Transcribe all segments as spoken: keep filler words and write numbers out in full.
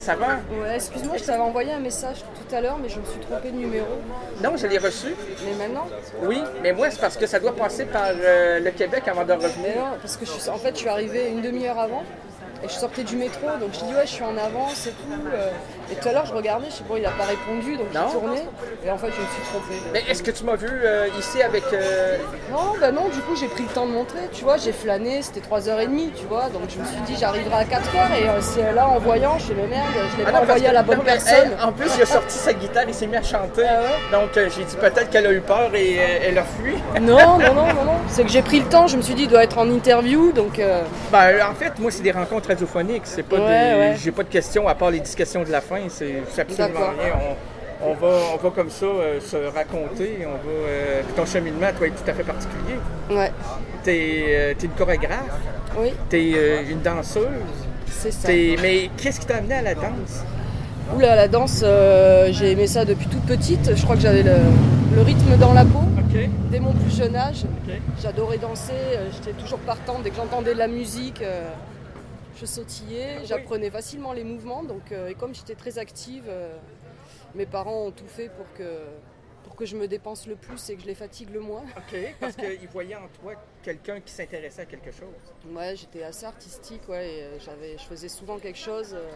Ça va? Ouais, excuse-moi, je t'avais envoyé un message tout à l'heure, mais je me suis trompée de numéro. Non, je l'ai reçu. Mais maintenant? Oui, mais moi, c'est parce que ça doit passer par euh, le Québec avant de Mais revenir. non, parce que je suis, en fait, je suis arrivée une demi-heure avant. Et je sortais du métro, donc je dis ouais, je suis en avance et tout. euh. Et tout à l'heure, je regardais, je sais pas, il n'a pas répondu, donc Non. j'ai tourné. Et en fait, je me suis trompée. Mais est-ce que tu m'as vu euh, ici avec... euh, Non, bah non, du coup, j'ai pris le temps de montrer. Tu vois, j'ai flâné, c'était trois heures trente, tu vois. Donc je me suis dit, j'arriverai à quatre heures. Et euh, c'est là, en voyant, je suis mais merde, je l'ai Ah pas non, parce envoyé que- à la bonne non, mais, personne. hey, en plus, il a sorti sa guitare, il s'est mis à chanter. Ah ouais? Donc, euh, j'ai dit peut-être qu'elle a eu peur et euh, elle a fui. Non, non, non, non, non. C'est que j'ai pris le temps, je me suis dit, il doit être en interview, donc. euh, Ben, en fait, moi, c'est des rencontres radiophoniques. C'est pas Ouais, des... ouais. J'ai pas de questions à part les dix questions de la fin. C'est c'est absolument D'accord. rien. On, on, va, on va comme ça euh, se raconter. On va, euh, puis ton cheminement, toi, est tout à fait particulier. Ouais, T'es euh, t'es une chorégraphe. oui, T'es euh, une danseuse. c'est ça. T'es- Mais qu'est-ce qui t'a amené à la danse? Oula, la danse, euh, j'ai aimé ça depuis toute petite. Je crois que j'avais le, le rythme dans la peau. OK. Dès mon plus jeune âge, OK. j'adorais danser. euh, J'étais toujours partante. Dès que j'entendais de la musique, euh, je sautillais. J'apprenais facilement les mouvements. Donc, euh, et comme j'étais très active, euh, mes parents ont tout fait pour que, pour que je me dépense le plus et que je les fatigue le moins. OK, parce qu'ils voyaient en toi quelqu'un qui s'intéressait à quelque chose. Ouais, j'étais assez artistique, ouais, et euh, j'avais, je faisais souvent quelque chose euh,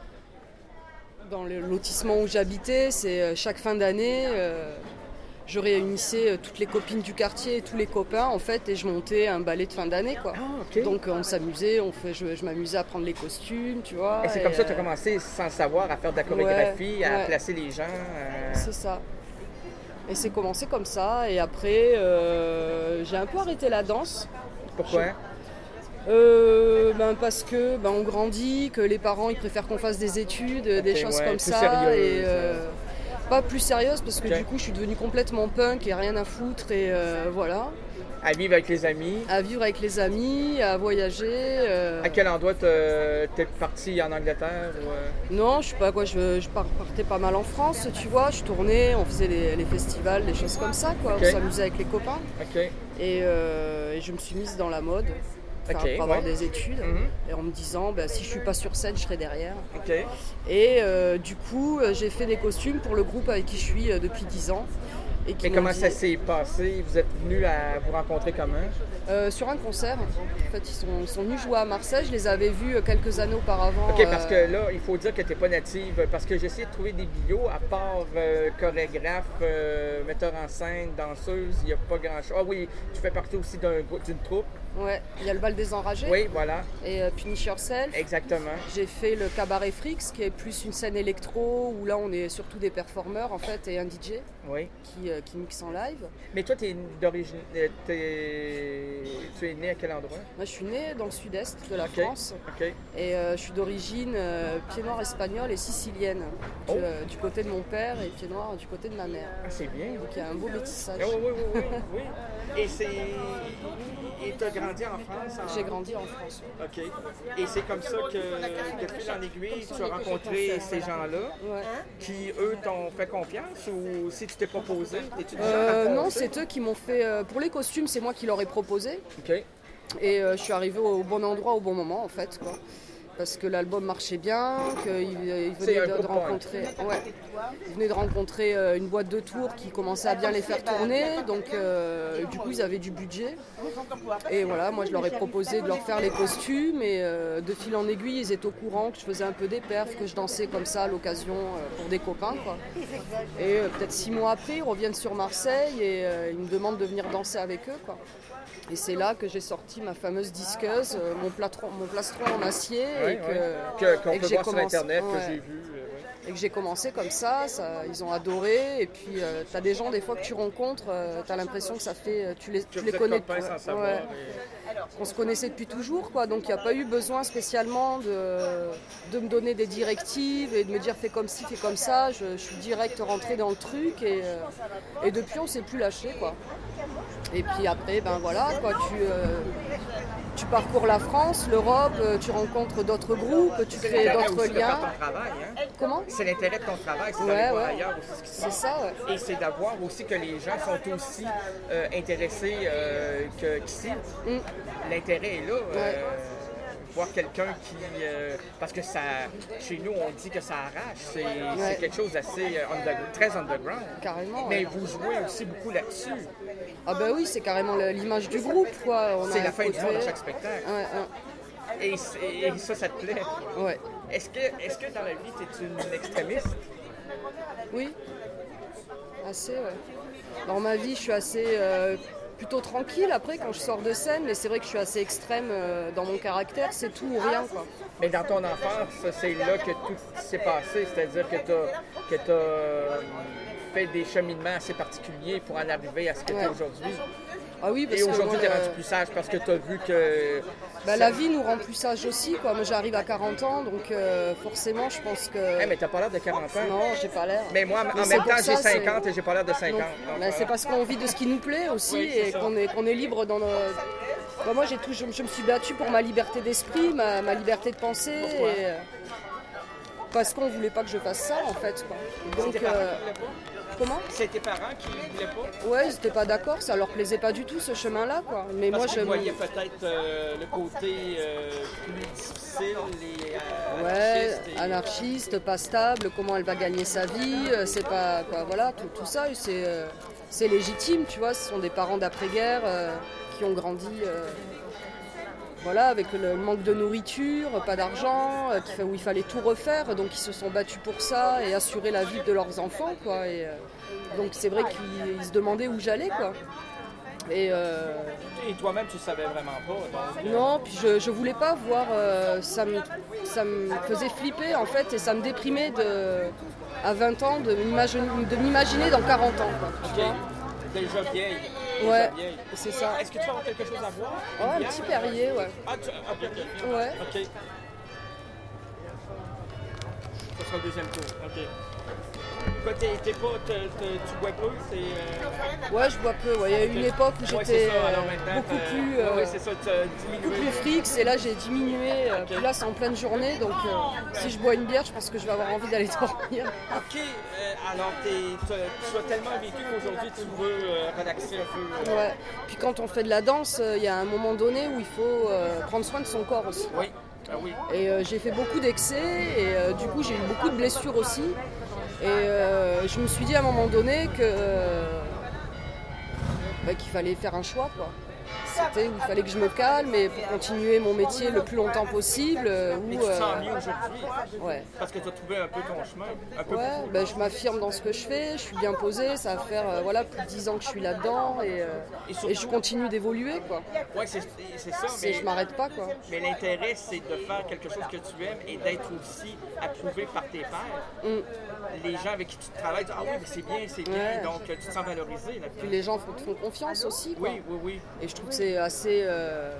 dans le lotissement où j'habitais. C'est euh, chaque fin d'année, euh, je réunissais euh, toutes les copines du quartier et tous les copains, en fait, et je montais un ballet de fin d'année, quoi. Ah, OK. Donc euh, on s'amusait, on fait, je, je m'amusais à prendre les costumes, tu vois. Et c'est comme ça que tu as euh, commencé sans le savoir à faire de la chorégraphie, Ouais, à ouais. placer les gens. euh, C'est ça. Et c'est commencé comme ça, et après, euh, j'ai un peu arrêté la danse. Pourquoi? Euh, ben parce que ben on grandit, que les parents ils préfèrent qu'on fasse des études, des choses ouais, comme plus ça, sérieuses, et euh, pas plus sérieuses parce que Ok. du coup je suis devenue complètement punk et rien à foutre et euh, voilà, À vivre avec les amis. à vivre avec les amis, à voyager. euh, À quel endroit t'es t'es parti en Angleterre? Ou, euh, Non, je sais pas quoi, je, je par- partais pas mal en France, tu vois, je tournais, on faisait les, les festivals, des choses comme ça, quoi, Ok. on s'amusait avec les copains OK. et, euh, et je me suis mise dans la mode. Enfin, Ok, pour avoir ouais. des études Mhm. et en me disant ben, si je suis pas sur scène je serai derrière. OK. Et euh, du coup, euh, j'ai fait des costumes pour le groupe avec qui je suis euh, depuis dix ans. Et, qui Et m'ont comment dit- ça s'est passé? Vous êtes venus à vous rencontrer comment? Euh, Sur un concert. En fait, ils sont, ils sont venus jouer à Marseille. Je les avais vus euh, quelques années auparavant. OK, parce euh, que là, il faut dire que tu n'es pas native. Parce que j'ai essayé de trouver des bios, à part euh, chorégraphe, euh, metteur en scène, danseuse, il n'y a pas grand-chose. Ah oui, tu fais partie aussi d'un grou- d'une troupe. Ouais, il y a le bal des enragés Oui, voilà, et euh, Punish Yourself. exactement. J'ai fait le Cabaret Frix, qui est plus une scène électro, où là on est surtout des performeurs en fait, et un D J Oui. qui, euh, qui mixe en live. Mais toi, t'es d'origine. euh, t'es- Tu es né à quel endroit? Moi je suis née dans le sud-est de la OK. France. OK. Et euh, je suis d'origine euh, pied noir espagnole et sicilienne, du, Oh. euh, du côté de mon père et pied noir du côté de ma mère. Ah, c'est bien. Donc il y a un beau métissage. Ah, oui, oui, oui, oui, oui. Et c'est. Et tu as grandi en France? en- J'ai grandi en France. OK. Et c'est comme ça que, de fil en aiguille, tu as rencontré ces gens-là Ouais. qui, eux, t'ont fait confiance ou si tu t'es proposé? Es-tu du genre Euh, à non, foncer? c'est eux qui m'ont fait. euh, pour les costumes, c'est moi qui leur ai proposé. OK. Et euh, je suis arrivée au bon endroit au bon moment en fait, quoi. Parce que l'album marchait bien, qu'ils ils C'est venaient un de, groupe de rencontrer, ouais, ils venaient de rencontrer euh, une boîte de tours qui commençait à bien les faire tourner, donc euh, du coup ils avaient du budget. Et voilà, moi je leur ai proposé de leur faire les costumes et euh, de fil en aiguille ils étaient au courant que je faisais un peu des perfs, que je dansais comme ça à l'occasion euh, pour des copains, quoi. Et euh, peut-être six mois après ils reviennent sur Marseille et euh, ils me demandent de venir danser avec eux, quoi. Et c'est là que j'ai sorti ma fameuse disqueuse, euh, mon, plastron, mon plastron en acier, Ouais, et que, ouais. Que- qu'on et que peut j'ai voir sur commencé- Internet, que ouais. j'ai vu. euh, ouais. et que j'ai commencé comme ça, ça ils ont adoré. Et puis euh, t'as des gens des fois que tu rencontres, euh, t'as l'impression que ça fait, euh, tu les, Que tu vous les êtes connais, copains sans ouais, savoir. ouais, et- qu'on se connaissait depuis toujours, quoi. Donc il n'y a pas eu besoin spécialement de, de me donner des directives et de me dire fais comme ci, fais comme ça. Je, je suis direct rentrée dans le truc et, euh, et depuis on s'est plus lâché, quoi. Et puis après, ben voilà, quoi, tu, euh, tu parcours la France, l'Europe, euh, tu rencontres d'autres groupes, tu C'est crées l'intérêt d'autres aussi de faire liens. ton travail, hein? Comment? C'est l'intérêt de ton travail, c'est Ouais, d'aller voir ouais. ailleurs aussi ce qui se C'est passe. ça, ouais. Et c'est d'avoir aussi que les gens sont aussi euh, intéressés euh, que- qu'ici. Mm. L'intérêt est là. euh, voir quelqu'un qui... Euh, parce que ça, chez nous, on dit que ça arrache. C'est, Ouais. c'est quelque chose d'assez under, très underground. Carrément. Mais ouais. vous jouez aussi beaucoup là-dessus. Ah ben oui, c'est carrément le- l'image du groupe, quoi. On C'est a la un fin du côté- monde à chaque spectacle. Ouais, ouais. Et, c'est- et ça, ça te plaît. Ouais. Est-ce que, est-ce que dans la vie, tu es une extrémiste? Oui, assez, ouais. Dans ma vie, je suis assez euh, plutôt tranquille après quand je sors de scène, mais c'est vrai que je suis assez extrême euh, dans mon caractère, c'est tout ou rien, quoi. Mais dans ton enfance, c'est là que tout s'est passé, c'est-à-dire que tu as que t'as fait des cheminements assez particuliers pour en arriver à ce que tu es Ouais. aujourd'hui. Ah oui, parce Et que aujourd'hui, moi, tu es le- rendu plus sage parce que tu as vu que... bah, la vie nous rend plus sages aussi, quoi. Moi, j'arrive à quarante ans, donc euh, forcément, je pense que... Hey, mais t'as pas l'air de quarante ans. Non, j'ai pas l'air. Mais moi, en Mais c'est même pour temps, j'ai ça, c'est- cinquante et j'ai pas l'air de cinquante. Donc, Donc, bah, c'est voilà. parce qu'on vit de ce qui nous plaît aussi Oui, c'est et ça. qu'on est, qu'on est libre dans nos... Bah, moi, j'ai tout, je, je me suis battue pour ma liberté d'esprit, ma, ma liberté de penser. Pourquoi? Et, euh, parce qu'on voulait pas que je fasse ça, en fait, quoi. Donc, C'est tes parents euh, qui voulaient pas? comment? C'est tes parents qui voulaient pas? Ouais, ils étaient pas d'accord, ça leur plaisait pas du tout ce chemin-là, quoi. Mais Parce moi, qu'ils je voyaient peut-être euh, le côté euh, plus difficile et euh, Ouais, anarchiste. et- anarchiste, pas stable, comment elle va gagner sa vie, euh, c'est pas quoi, voilà, tout, tout ça, c'est euh, c'est légitime, tu vois. Ce sont des parents d'après-guerre euh, qui ont grandi, euh, voilà, avec le manque de nourriture, pas d'argent, euh, qui fait- où il fallait tout refaire, donc ils se sont battus pour ça et assurer la vie de leurs enfants, quoi. Et, euh, donc c'est vrai qu'ils ils se demandaient où j'allais, quoi. Et euh, Et toi-même, tu savais vraiment pas. Donc, euh, non, puis je, je voulais pas voir, euh, ça, me, ça me faisait flipper en fait et ça me déprimait de, à vingt ans de m'imaginer, de m'imaginer dans quarante ans, quoi, tu ok. vois. Déjà vieille. Déjà Ouais, vieille. c'est ça. Est-ce que tu vas avoir quelque chose à voir? Ouais, un Bière? petit Perrier, ouais. Ah, tu... ah, ok, ok. Ouais. Ok. Ce sera le deuxième tour. Ok. Quoi, t'es, t'es pas, t'es- t'es- tu bois peu? C'est, euh... Ouais, je bois peu, ouais. Il y a eu une époque où Ouais, c'est j'étais ça. Alors euh, maintenant, beaucoup t'as- plus, ouais, euh, ouais, c'est ça, tu as beaucoup diminué. plus fric, et là j'ai diminué, euh, Ok. puis là c'est en pleine journée, donc euh, si je bois une bière, je pense que je vais avoir envie d'aller dormir. Ok, euh, alors t'es, t'as- tu as tellement vécu qu'aujourd'hui tu veux euh, relaxer un peu. euh, Ouais. Puis quand on fait de la danse, euh, il y a un moment donné où il faut euh, prendre soin de son corps aussi. Oui, ah oui. Et euh, j'ai fait beaucoup d'excès et euh, du coup j'ai eu beaucoup de blessures aussi. Et euh, je me suis dit à un moment donné que, euh, bah, qu'il fallait faire un choix, quoi. C'était où il fallait que je me calme et pour continuer mon métier le plus longtemps possible. euh, Mais Où, tu te sens euh, mieux aujourd'hui ouais. parce que tu as trouvé un peu ton chemin. Un peu Ouais, beaucoup. ben, je m'affirme dans ce que je fais, je suis bien posée, ça va faire euh, voilà, plus de dix ans que je suis là-dedans et, euh, Et surtout- et je continue d'évoluer, quoi. Ouais, c'est, c'est ça, C'est- mais, Je m'arrête pas, quoi. mais l'intérêt c'est de faire quelque chose que tu aimes et d'être aussi approuvé par tes pairs. Mm. Les gens avec qui tu travailles disent ah oui, mais c'est bien, c'est bien, Ouais. donc euh, tu te sens valorisé là-dedans. Puis les gens font, font confiance aussi, quoi. Oui, oui, oui. Et je trouve que c'est assez... euh,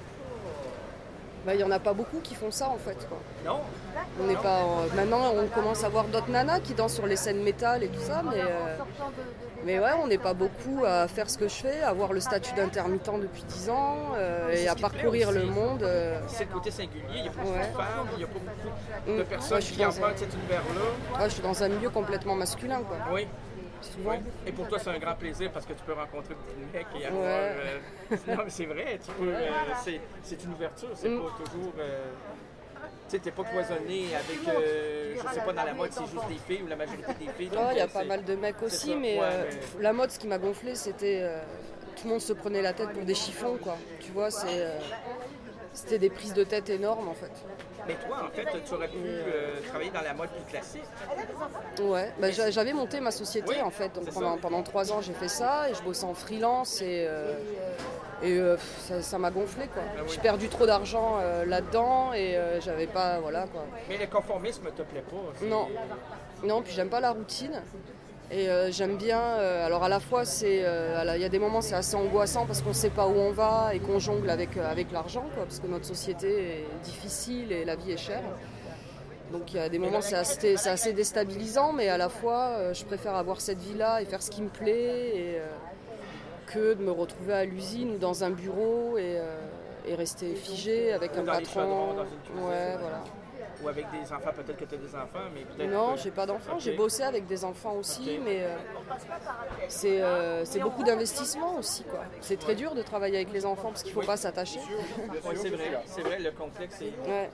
bah, il n'y en a pas beaucoup qui font ça, en fait, quoi. Non, On n'est pas en- Maintenant, on commence à voir d'autres nanas qui dansent sur les scènes métal et tout ça, mais, euh, mais ouais, on n'est pas beaucoup à faire ce que je fais, à avoir le statut d'intermittent depuis dix ans euh, C'est et ce à qui te parcourir plaît le aussi. monde. euh. c'est le côté singulier, il n'y a pas beaucoup Ouais. de femmes, il n'y a pas beaucoup de Mm. personnes Moi, je suis qui dans empruntent un- cet univers-là. Ouais, je suis dans un milieu complètement masculin, quoi. Oui. Souvent. Oui. Et pour toi, c'est un grand plaisir parce que tu peux rencontrer beaucoup de mecs et avoir. Ouais. euh, Non, mais c'est vrai, tu peux. euh, c'est, c'est une ouverture, c'est Mm. pas toujours. euh, Tu sais, t'es pas cloisonné avec. euh, je sais pas, dans la mode, c'est juste des filles ou la majorité des filles. Ouais, donc, il y a euh, pas c'est- mal de mecs c'est aussi, ça. mais, Ouais, euh, mais- pff, la mode, ce qui m'a gonflé, c'était euh, tout le monde se prenait la tête pour des chiffons, quoi. Tu vois, c'est, euh, c'était des prises de tête énormes, en fait. Mais toi, en fait, tu aurais pu euh, travailler dans la mode plus classique. Ouais, bah, j'a- j'avais monté ma société, Oui, en fait. Donc c'est pendant, ça. pendant trois ans, j'ai fait ça et je bossais en freelance et, euh, et euh, pff, ça, ça m'a gonflé, quoi. Ah oui. J'ai perdu trop d'argent euh, là-dedans et euh, j'avais pas, voilà, quoi. Mais le conformisme te plaît pas. c'est- Non, non, puis j'aime pas la routine. Et euh, j'aime bien, euh, alors à la fois, c'est, euh, à la- il y a des moments c'est assez angoissant parce qu'on ne sait pas où on va et qu'on jongle avec, euh, avec l'argent, quoi, parce que notre société est difficile et la vie est chère. Donc il y a des moments c'est assez, c'est assez déstabilisant, mais à la fois, euh, je préfère avoir cette vie-là et faire ce qui me plaît et, euh, que de me retrouver à l'usine ou dans un bureau et, euh, et rester figé avec Ou un dans les chaudrons, patron. dans une cuisine. Ouais, voilà. Ou avec des enfants, peut-être que tu as des enfants, mais peut-être... Non, que... j'ai pas d'enfants. Okay. J'ai bossé avec des enfants aussi, okay. mais euh, c'est, euh, c'est beaucoup d'investissement aussi, quoi. C'est très dur de travailler avec les enfants parce qu'il ne faut oui. pas s'attacher. Oui, c'est vrai. C'est vrai, le complexe est... Ouais.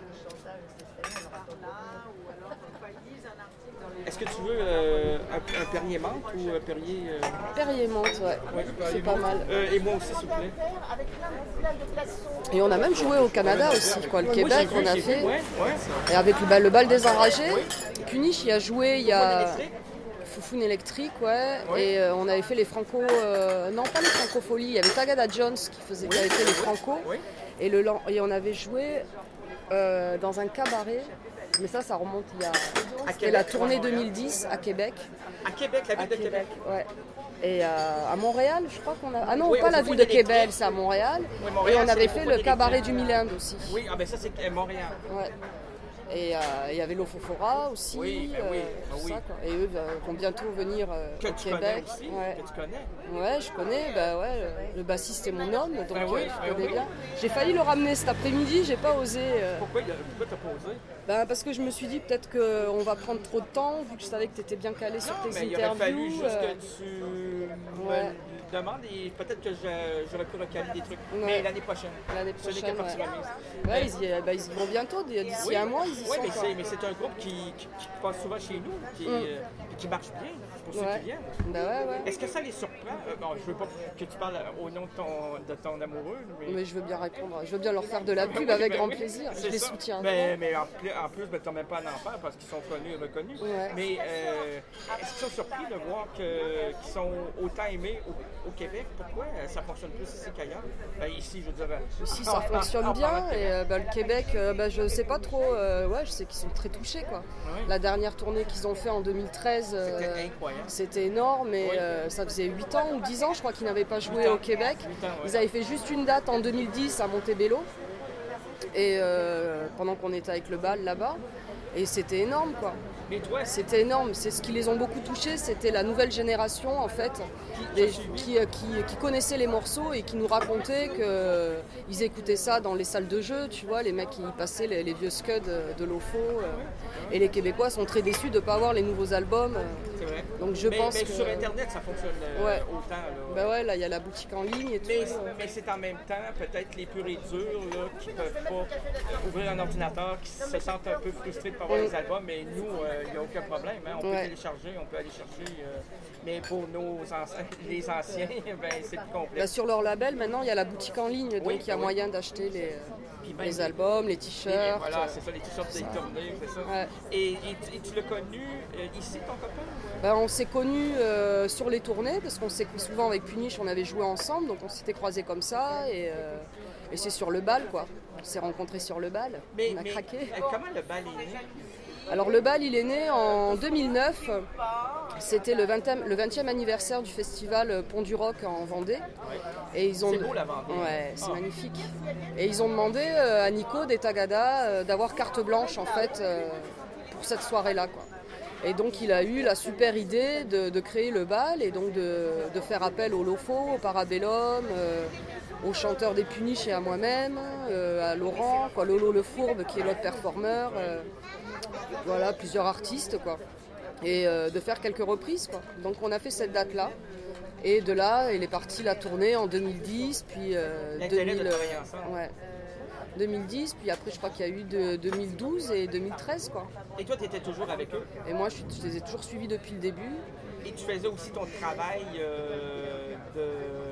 Est-ce que tu veux euh, un, un Perrier menthe ou un Perrier... Euh... Perrier menthe, ouais. ouais. C'est pas mal. Euh, et moi aussi, s'il vous plaît. Et on a même joué au Canada aussi, quoi. Le ouais, Québec, oui, on a vu, fait. Ouais, ouais. Et avec le bal, le bal des enragés, oui. Puniche y a joué, il y a... Foufoune électrique, ouais. ouais. Et euh, on avait fait les Franco... Euh... Non, pas les Franco-Folies. Il y avait Tagada Jones qui, faisait... oui. qui avait fait les Franco. Oui. Et, le... et on avait joué euh, dans un cabaret. Mais ça, ça remonte il y a... C'était la tournée deux mille dix à Québec. À Québec, la ville à de Québec, Québec. Ouais. Et euh, à Montréal, je crois qu'on a... Ah non, oui, pas la ville de Québec, c'est à Montréal. Oui, Montréal. Et on avait fait le cabaret du Mille-Inde aussi. Oui, ah ben ça c'est Montréal. Ouais. Et il euh, y avait l'Ofofora aussi. Oui, ben oui, euh, ben tout oui. ça, quoi. Et eux euh, vont bientôt venir euh, que au tu Québec. Aussi, ouais. Que tu connais. Ouais, je connais. Bah ouais, le, le bassiste est mon homme, donc ben oui, euh, je ben connais oui. bien. J'ai failli le ramener cet après-midi, j'ai pas osé. Euh... Pourquoi, pourquoi t'as pas osé? Ben, parce que je me suis dit peut-être qu'on va prendre trop de temps, vu que je savais que tu étais bien calé sur tes mais interviews. Il aurait fallu juste euh... que tu ouais. me demandes et peut-être que je, j'aurais pu recaler des trucs. Ouais. Mais l'année prochaine. L'année prochaine, Ce n'est que partie ouais. remise. Ouais, ils, y, bah, ils y vont bientôt, d'ici oui. un mois, ils y oui, sont. Oui, mais, mais c'est un groupe qui, qui, qui passe souvent chez nous, qui, mm. euh, qui marche bien. Pour ceux ouais. qui viennent. Ben ouais, ouais. Est-ce que ça les surprend? Euh, bon, je veux pas que tu parles au nom de ton, de ton amoureux. Mais... mais je veux bien répondre. Je veux bien leur faire de la pub oui, avec ben grand oui, plaisir. Je les ça. soutiens. Mais, mais en plus, en plus ben, tu n'en mets pas un enfant parce qu'ils sont connus et reconnus. Ouais. Mais euh, est-ce qu'ils sont surpris de voir que, qu'ils sont autant aimés au, au Québec? Pourquoi ça fonctionne plus ici qu'ailleurs? Ben, ici, je dirais. Ici, ça en, fonctionne en, en, bien. En et euh, ben, le Québec, euh, ben, je sais pas trop. Euh, ouais, je sais qu'ils sont très touchés, quoi. Oui. La dernière tournée qu'ils ont fait en deux mille treize, euh, c'était incroyable. C'était énorme. Mais oui. euh, ça faisait huit ans ou dix ans, je crois qu'ils n'avaient pas joué au Québec. Ans, ouais. Ils avaient fait juste une date en deux mille dix à Montebello, et euh, pendant qu'on était avec le bal là-bas. Et c'était énorme, quoi. Mais toi, c'était énorme. C'est ce qui les ont beaucoup touchés. C'était la nouvelle génération, en fait, des, qui, qui, qui connaissaient les morceaux et qui nous racontaient qu'ils écoutaient ça dans les salles de jeu, tu vois, les mecs qui passaient les, les vieux scuds de l'Ofo. Et les Québécois sont très déçus de ne pas avoir les nouveaux albums. C'est vrai. Donc je mais, pense mais que... sur Internet, ça fonctionne euh, ouais. autant. Là. Ben ouais, là, il y a la boutique en ligne et tout. Mais, mais c'est en même temps, peut-être les purs et durs là, qui ne peuvent pas ouvrir un ordinateur, qui se sentent un peu frustrés de ne pas avoir mm. les albums, mais nous, il euh, n'y a aucun problème. Hein. On ouais. peut télécharger, on peut aller chercher. Euh, mais pour nos anciens, les anciens, ben, c'est plus complexe. Ben, sur leur label, maintenant, il y a la boutique en ligne, donc il oui, y a oui. moyen d'acheter les... Ben, les albums, les t-shirts. Voilà, c'est ça, les t-shirts des tournées, c'est ça. Ouais. Et, et, et tu l'as connu euh, ici, ton copain? Ben, on s'est connus euh, sur les tournées, parce qu'on s'est souvent avec Puniche, on avait joué ensemble, donc on s'était croisés comme ça, et, euh, et c'est sur le bal, quoi. On s'est rencontrés sur le bal, mais, on a mais, craqué. Comment le bal est né? Alors le bal, il est né en deux mille neuf. C'était le vingtième, le vingtième anniversaire du festival Pont du Rock en Vendée. Et ils ont... C'est beau la Vendée. Ouais, c'est oh. magnifique. Et ils ont demandé euh, à Nico des Tagada euh, d'avoir carte blanche en fait euh, pour cette soirée-là, quoi. Et donc il a eu la super idée de, de créer le bal et donc de, de faire appel au Lofo, au Parabellum, euh, aux chanteurs des Puniches et à moi-même, euh, à Laurent, quoi, Lolo Le Fourbe qui est l'autre performeur. Euh, Voilà, plusieurs artistes, quoi. Et euh, de faire quelques reprises, quoi. Donc on a fait cette date-là. Et de là, il est parti la tournée en deux mille dix, puis euh, deux mille, euh, ouais, deux mille dix, puis après je crois qu'il y a eu de, deux mille douze et deux mille treize, quoi. Et toi, tu étais toujours avec eux? Et moi, je, je les ai toujours suivis depuis le début. Et tu faisais aussi ton travail euh, de...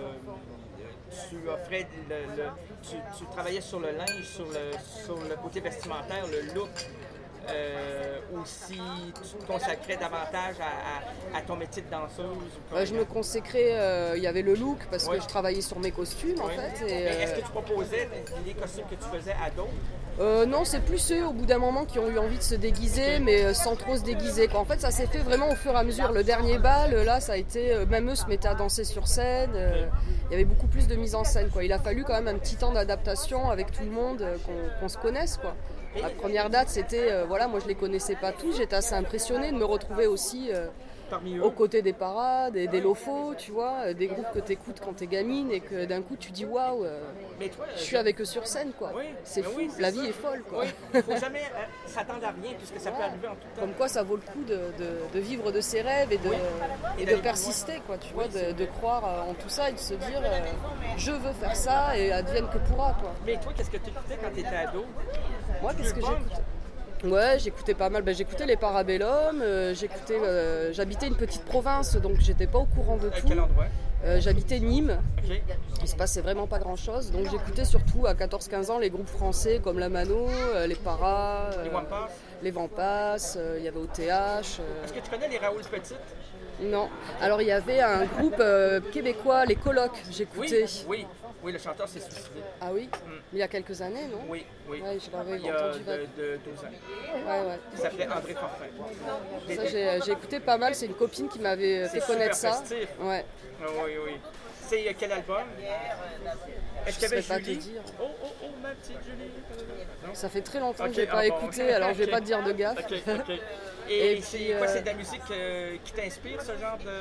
Tu offrais le, le, tu, tu travaillais sur le linge, sur le, sur le côté vestimentaire, le look. Euh, aussi, tu te consacrais davantage à, à, à ton métier de danseuse? Bah, je me consacrais, euh, il y avait le look parce oui. que je travaillais sur mes costumes oui. en fait. Et, euh... Est-ce que tu proposais les costumes que tu faisais à d'autres? Euh, non, c'est plus eux au bout d'un moment qui ont eu envie de se déguiser, okay. mais sans trop se déguiser, quoi. En fait, ça s'est fait vraiment au fur et à mesure. Le dernier bal, là, ça a été, même eux se mettaient à danser sur scène. Euh, il y avait beaucoup plus de mise en scène, quoi. Il a fallu quand même un petit temps d'adaptation avec tout le monde, qu'on, qu'on se connaisse, quoi. La première date, c'était, euh, voilà, moi je les connaissais pas tous, j'étais assez impressionnée de me retrouver aussi euh, aux côtés des parades, des, des lofos, tu vois, des groupes que tu écoutes quand t'es gamine et que d'un coup tu dis waouh, euh, je suis avec eux sur scène, quoi. Oui, c'est fou, oui, la vie ça. Est folle, quoi. Oui, il faut jamais euh, s'attendre à rien puisque ça ouais. peut arriver en tout temps. Comme quoi ça vaut le coup de, de, de vivre de ses rêves et de, oui. et de persister, quoi, tu oui, vois, de, de croire en tout ça et de se dire euh, je veux faire ça et advienne que pourra, quoi. Mais toi, qu'est-ce que tu écoutais quand tu étais ado? Moi, qu'est-ce que j'écoutais? Ouais, j'écoutais pas mal. Ben, j'écoutais les Parabellum, euh, j'écoutais, euh, j'habitais une petite province, donc j'étais pas au courant de tout. À quel endroit? euh, J'habitais Nîmes. Okay. Il se passait vraiment pas grand-chose. Donc j'écoutais surtout à quatorze quinze ans les groupes français comme la Mano, euh, les Paras, euh, les Wampas, les Vampas, il euh, y avait O T H. Euh... Est-ce que tu connais les Raoul Petit? Non. Alors il y avait un groupe euh, québécois, les Colocs, j'écoutais. Oui, oui. Oui, le chanteur s'est suicidé. Ah oui mm. Il y a quelques années, non? Oui, oui. Ouais, je l'avais il y a entendu de, de douze ans. Ouais, ouais. Il s'appelait André Fortin. Ça, j'ai, j'ai écouté pas mal, c'est une copine qui m'avait fait connaître ça. Festif. Ouais. Ah, oui, oui. C'est quel album? Est-ce qu'il y avait Julie? Pas te dire. Oh, oh, oh, ma petite Julie. Non? Ça fait très longtemps okay, que je n'ai pas ah, écouté, bon. alors je ne vais okay. pas te dire de gaffe. Okay, okay. Et, Et c'est quoi, euh... c'est de la musique euh, qui t'inspire, ce genre de...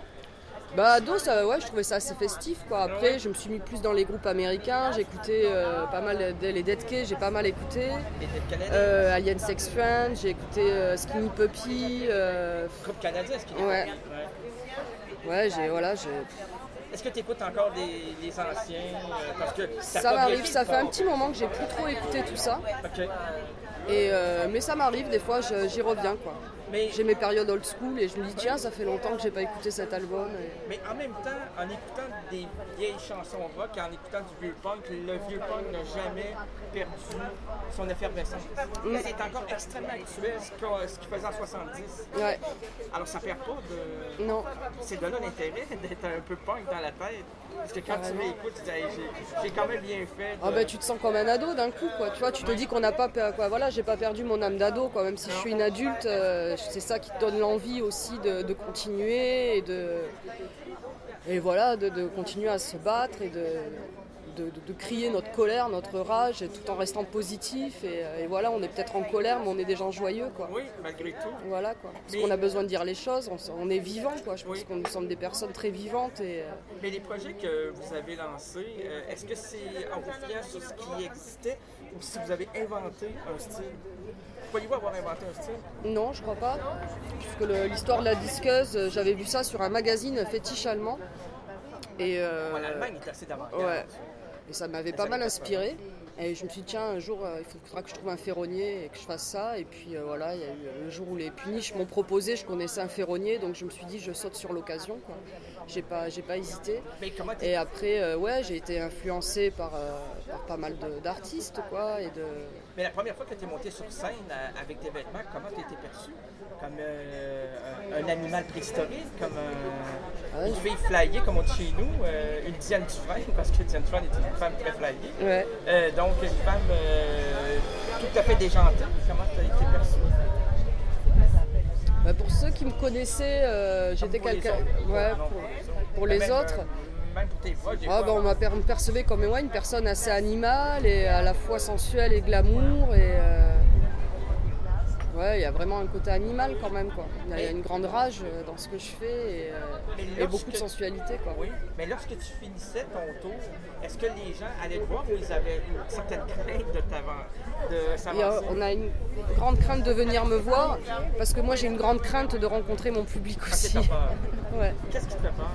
Bah ado, ça, ouais, je trouvais ça assez festif, quoi. Après, ouais. je me suis mis plus dans les groupes américains, j'ai écouté euh, pas mal de, les Dead Key, j'ai pas mal écouté. Euh, Alien Sex Friend, j'ai écouté euh, Skinny Puppy. Euh... Groupe canadien, Skinny ouais. Puppy. Ouais. Ouais, j'ai, voilà, j'ai... Est-ce que tu écoutes encore des, les anciens euh, parce que ça, ça m'arrive, ça fait un petit moment que j'ai plus trop écouté tout ça. Okay. Et euh, mais ça m'arrive, des fois je, j'y reviens, quoi. Mais j'ai mes périodes old school et je me dis tiens, ça fait longtemps que j'ai pas écouté cet album. Et... Mais en même temps, en écoutant des vieilles chansons rock et en écoutant du vieux punk, le vieux punk n'a jamais perdu son effervescence. Mm. C'est encore extrêmement actuel ce qu'il faisait en soixante-dix. Ouais. Alors ça perd pas de... Non. C'est de là l'intérêt d'être un peu punk dans la tête. Parce que quand Carrément. tu l'écoutes, tu dis hey, j'ai, j'ai quand même bien fait. De... Ah ben, tu te sens comme un ado d'un coup, quoi. Tu vois, tu te dis qu'on n'a pas, quoi. Voilà, j'ai pas perdu mon âme d'ado, quoi. Même si non. je suis une adulte, euh, c'est ça qui te donne l'envie aussi de, de continuer et de et voilà, de, de continuer à se battre et de, de, de, de crier notre colère, notre rage, et tout en restant positif. Et, et voilà, on est peut-être en colère, mais on est des gens joyeux, quoi. Oui, malgré tout. Voilà, quoi. Parce mais... qu'on a besoin de dire les choses. On, on est vivant, quoi. Je pense oui. qu'on nous sommes des personnes très vivantes. Et, euh... Mais les projets que vous avez lancés, euh, est-ce que c'est en vous fiant sur ce qui existait ou si vous avez inventé un style? Croyez-vous avoir inventé un style? Non, je crois pas. Puisque le, l'histoire de la disqueuse, j'avais vu ça sur un magazine fétiche allemand. Et euh, bon, l'Allemagne est assez d'avant. Ouais. Et ça m'avait pas mal inspiré. Et je me suis dit, tiens, un jour, euh, il faudra que je trouve un ferronnier et que je fasse ça. Et puis euh, voilà, il y a eu le jour où les Puniches m'ont proposé, je connaissais un ferronnier, donc je me suis dit, je saute sur l'occasion, quoi. J'ai pas, j'ai pas hésité. Mais comment et après, euh, ouais, j'ai été influencée par, euh, par pas mal de, d'artistes, quoi. Et de... Mais la première fois que tu es montée sur scène euh, avec tes vêtements, comment tu étais perçue? Comme euh, un, un animal préhistorique, comme un, ouais, une fille flyée, comme on dit chez nous, euh, une Diane Dufresne, parce que Diane Dufresne est une femme très flyée. Ouais. Euh, donc une femme euh, tout à fait déjantée. Comment tu as été perçue? Bah pour ceux qui me connaissaient, euh, j'étais quelqu'un. Ouais, pour, pour les même, autres. Euh, même pour tes voix, ah, bah, on m'a per- percevait comme ouais, une personne assez animale et à la fois sensuelle et glamour. Et, euh, ouais, il y a vraiment un côté animal quand même, quoi. Il y a, mais, une grande rage dans ce que je fais et, euh, et beaucoup de sensualité, quoi. Oui, mais lorsque tu finissais ton tour, est-ce que les gens allaient te voir ou ils avaient une certaine crainte de t'avoir, de s'avancer? On a une grande crainte de venir me voir parce que moi j'ai une grande crainte de rencontrer mon public aussi. Ouais. Qu'est-ce qui te fait peur?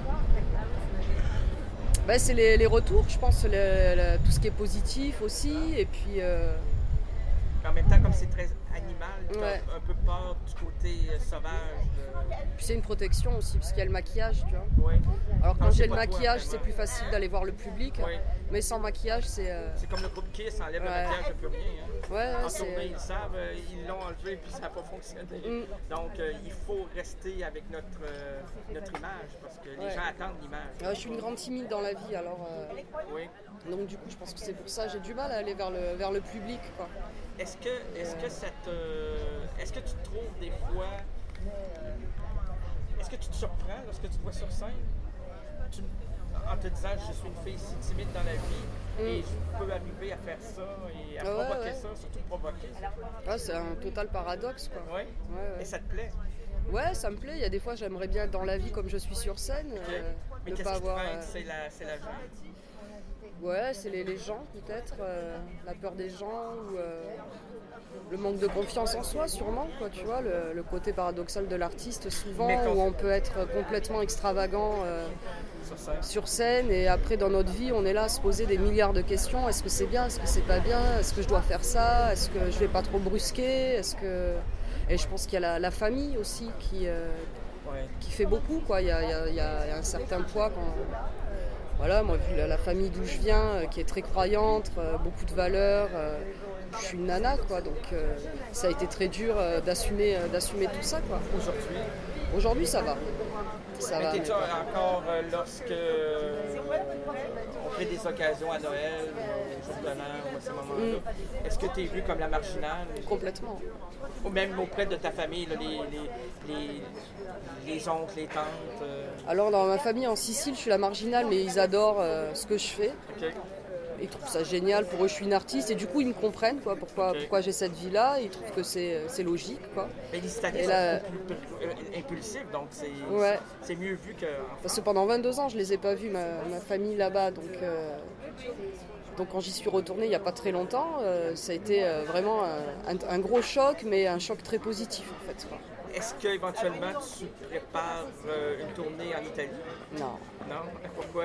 Ben, c'est les, les retours, je pense, le, le, tout ce qui est positif aussi, et puis... Euh... En même temps, comme c'est très animal, tu as ouais. un peu peur du côté euh, sauvage. De... Puis c'est une protection aussi, parce qu'il y a le maquillage, tu vois. Oui. Alors quand j'ai le maquillage, toi, c'est plus facile d'aller voir le public, oui. mais sans maquillage, c'est... Euh... C'est comme le groupe Kiss, enlève ouais. le maquillage, il n'y a plus rien. Hein. Ouais, ouais, en c'est... tournée, ils savent, euh, ils l'ont enlevé, puis ça n'a pas fonctionné. Mm. Donc, euh, il faut rester avec notre, euh, notre image, parce que les ouais. gens attendent l'image. Ouais, je suis une grande timide dans la vie, alors... Euh... Oui. Donc du coup, je pense que c'est pour ça que j'ai du mal à aller vers le, vers le public, quoi. Est-ce que, est-ce que ça te, est-ce que tu te trouves des fois, est-ce que tu te surprends lorsque tu te vois sur scène? Tu, en te disant je suis une fille si timide dans la vie mm. et je peux arriver à faire ça et à ah ouais, provoquer ouais. ça, surtout provoquer. Ah, c'est un total paradoxe, quoi. Ouais. Ouais, ouais. Et ça te plaît? Ouais, ça me plaît. Il y a des fois, j'aimerais bien être dans la vie comme je suis sur scène. Okay. Euh, Mais qu'est-ce pas qui avoir, te euh... c'est la, c'est la junte? Ouais, c'est les, les gens peut-être, euh, la peur des gens ou euh, le manque de confiance en soi sûrement, quoi, tu vois, le, le côté paradoxal de l'artiste souvent quand... où on peut être complètement extravagant euh, sur, scène. sur scène et après dans notre vie on est là à se poser des milliards de questions. Est-ce que c'est bien, est-ce que c'est pas bien, est-ce que je dois faire ça, est-ce que je vais pas trop brusquer, est-ce que... Et je pense qu'il y a la, la famille aussi qui, euh, ouais. qui fait beaucoup, quoi. Il y a, il y a, il y a un certain poids quand... Voilà, moi, vu la, la famille d'où je viens, euh, qui est très croyante, euh, beaucoup de valeurs, euh, je suis une nana, quoi. Donc, euh, ça a été très dur euh, d'assumer, euh, d'assumer tout ça, quoi. Aujourd'hui Aujourd'hui, ça va. Ça mais va, t'es-tu mais... encore euh, lorsque euh, on fait des occasions à Noël, au jour de l'an, ou à ce moment-là, mm. est-ce que tu es vue comme la marginale? Complètement. Ou même auprès de ta famille, là, les, les, les, les oncles, les tantes? Euh... Alors, dans ma famille en Sicile, je suis la marginale, mais ils adorent euh, ce que je fais. Okay. Ils trouvent ça génial. Pour eux, je suis une artiste et du coup, ils me comprennent, quoi, pourquoi, okay. pourquoi j'ai cette vie-là. Ils trouvent que c'est, c'est logique, quoi. Mais les Italiens là... sont plus, plus, plus impulsifs, donc c'est, ouais. c'est mieux vu que... Parce que pendant vingt-deux ans, je les ai pas vus, ma, ma famille là-bas, donc... Euh... Donc quand j'y suis retournée il n'y a pas très longtemps, euh, ça a été euh, vraiment un, un, un gros choc, mais un choc très positif en fait. Quoi. Est-ce qu'éventuellement tu prépares euh, une tournée en Italie? Non. Non? Pourquoi?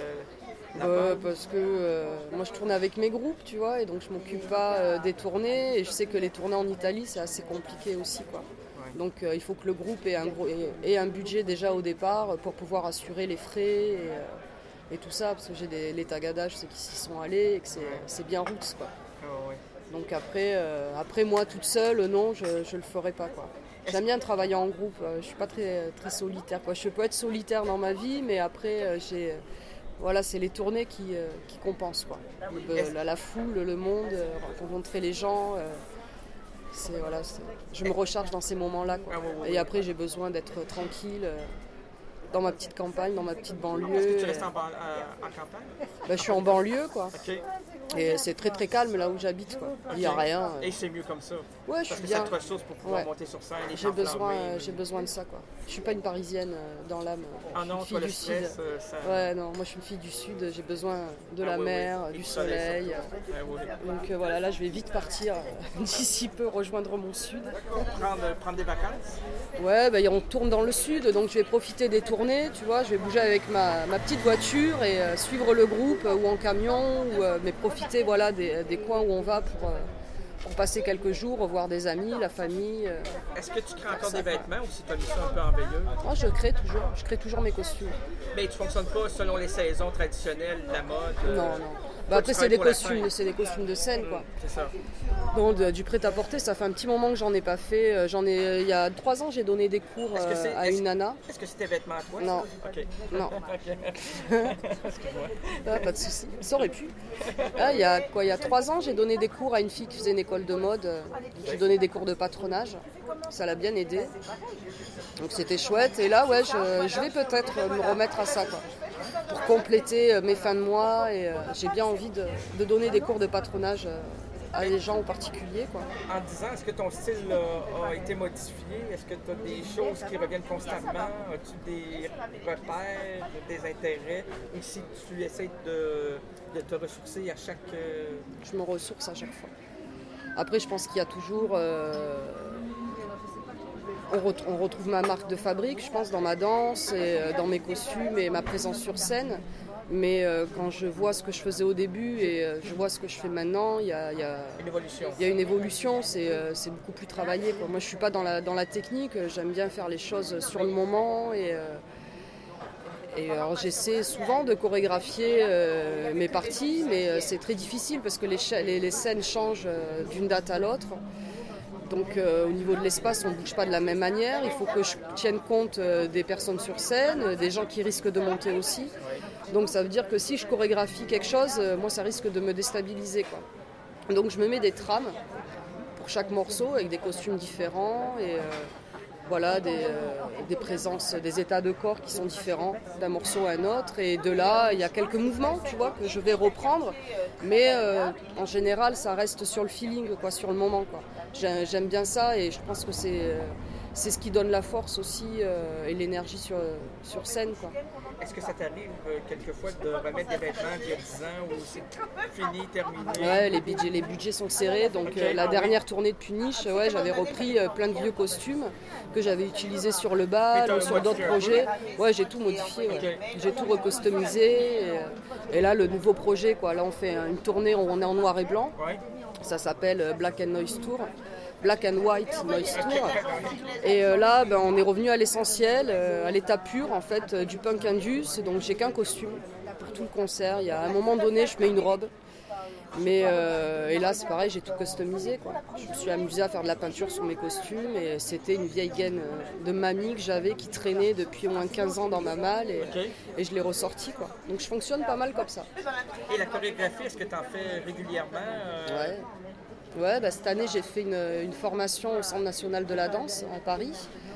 Euh, parce que euh, moi je tourne avec mes groupes, tu vois, et donc je m'occupe pas euh, des tournées, et je sais que les tournées en Italie c'est assez compliqué aussi, quoi. Ouais. Donc euh, il faut que le groupe ait un, gros, ait, ait un budget déjà au départ pour pouvoir assurer les frais et, euh, et tout ça, parce que j'ai des, les tagadages, c'est qu'ils s'y sont allés et que c'est, c'est bien roots, quoi. Oh, ouais. Donc après, euh, après moi toute seule, non, je ne le ferai pas, quoi. J'aime bien travailler en groupe, je suis pas très, très solitaire, quoi. Je peux être solitaire dans ma vie, mais après j'ai... Voilà, c'est les tournées qui, euh, qui compensent, quoi. Le, la, la foule, le monde, euh, rencontrer les gens, euh, c'est, voilà, c'est... je me recharge dans ces moments-là, quoi. Et après, j'ai besoin d'être tranquille euh, dans ma petite campagne, dans ma petite banlieue. Est-ce que tu restes en, ban- euh, en campagne? Ben, je suis en banlieue, quoi. Okay. Et c'est très très calme là où j'habite, quoi. Il n'y a rien. Euh... Et c'est mieux comme ça. Ouais, je Parce suis que bien. ça te ressource pour pouvoir ouais. monter sur scène. Et j'ai besoin, euh, j'ai besoin de ça, quoi. Je suis pas une Parisienne euh, dans l'âme. Ah non, toi, le stress, sud. Euh, ça... Ouais, non, moi je suis une fille du sud. J'ai besoin de la ah, oui, mer, oui. du soleil. Ah, oui. Donc euh, voilà, là je vais vite partir euh, d'ici peu rejoindre mon sud. Prendre, prendre des vacances. Ouais, bah, on tourne dans le sud, donc je vais profiter des tournées, tu vois. Je vais bouger avec ma, ma petite voiture et euh, suivre le groupe euh, ou en camion, ou, euh, mais profiter, voilà, des des coins où on va pour, pour passer quelques jours, revoir des amis, la famille. Est-ce que tu crées encore des vêtements ou si tu as mis ça un peu en veilleuse? Moi, je crée toujours. Je crée toujours mes costumes. Mais tu ne fonctionnes pas selon les saisons traditionnelles, la mode? Euh... Non, non. Bah, après, c'est des, costumes, c'est des costumes de scène, quoi. Mmh, c'est ça. Bon, de, du prêt-à-porter, ça fait un petit moment que j'en ai pas fait. J'en ai, il y a trois ans, j'ai donné des cours euh, à une nana. Est-ce que c'était vêtements à toi? Non. Ok. Non. Ah, pas de souci. Ça aurait pu. Ah, il y a quoi? Il y a trois ans, j'ai donné des cours à une fille qui faisait une école de mode. J'ai donné des cours de patronage. Ça l'a bien aidé. Donc c'était chouette. Et là, ouais, je, je vais peut-être me remettre à ça, quoi, pour compléter mes fins de mois. Et euh, j'ai bien envie de, de donner des cours de patronage euh, à des gens en particulier, quoi. En dix ans, est-ce que ton style euh, a été modifié? Est-ce que tu as des choses qui reviennent constamment? As-tu des repères, des intérêts? Ou si tu essaies de, de te ressourcer à chaque... Euh... Je me ressource à chaque fois. Après, je pense qu'il y a toujours... Euh... On, ret- on retrouve ma marque de fabrique, je pense, dans ma danse, et dans mes costumes et ma présence sur scène. Mais euh, quand je vois ce que je faisais au début et euh, je vois ce que je fais maintenant, il y a, y a une évolution. Il y a une évolution, c'est, euh, c'est beaucoup plus travaillé, quoi. Moi, je ne suis pas dans la, dans la technique, j'aime bien faire les choses sur le moment. Et, euh, et alors, j'essaie souvent de chorégraphier euh, mes parties, mais euh, c'est très difficile parce que les, cha- les, les scènes changent euh, d'une date à l'autre. Donc euh, au niveau de l'espace, on ne bouge pas de la même manière. Il faut que je tienne compte euh, des personnes sur scène, euh, des gens qui risquent de monter aussi. Donc ça veut dire que si je chorégraphie quelque chose, euh, moi ça risque de me déstabiliser, quoi. Donc je me mets des trames pour chaque morceau avec des costumes différents. Et, euh, voilà, des, euh, des présences, des états de corps qui sont différents d'un morceau à un autre. Et de là, il y a quelques mouvements, tu vois, que je vais reprendre. Mais euh, en général, ça reste sur le feeling, quoi, sur le moment, quoi. J'aime bien ça et je pense que c'est euh, c'est ce qui donne la force aussi euh, et l'énergie sur, sur scène, quoi. Est-ce que ça t'arrive euh, quelquefois de remettre des vêtements d'il y a dix ans ou c'est fini, terminé? Ouais, les budgets, les budgets sont serrés. Donc okay. euh, la dernière tournée de Punish, ouais, j'avais repris euh, plein de vieux costumes que j'avais utilisés sur le bal ou sur d'autres projets. Ouais, j'ai tout modifié. Ouais. Okay. J'ai tout recustomisé. Et, et là, le nouveau projet, quoi. Là, on fait une tournée où on est en noir et blanc. Ouais. Ça s'appelle Black and Noise Tour. Black and White Noise Tour. Et euh, là, ben, on est revenu à l'essentiel, euh, à l'état pur en fait, euh, du punk indus. Donc j'ai qu'un costume pour tout le concert. Il y a, à un moment donné, je mets une robe. Mais euh, et là, c'est pareil, j'ai tout customisé, quoi. Je me suis amusée à faire de la peinture sur mes costumes. Et c'était une vieille gaine de mamie que j'avais qui traînait depuis au moins quinze ans dans ma malle. Et, okay. et je l'ai ressortie, quoi. Donc je fonctionne pas mal comme ça. Et la chorégraphie, est-ce que tu en fais régulièrement euh... Ouais. Ouais, bah, cette année, j'ai fait une, une formation au Centre national de la danse à Paris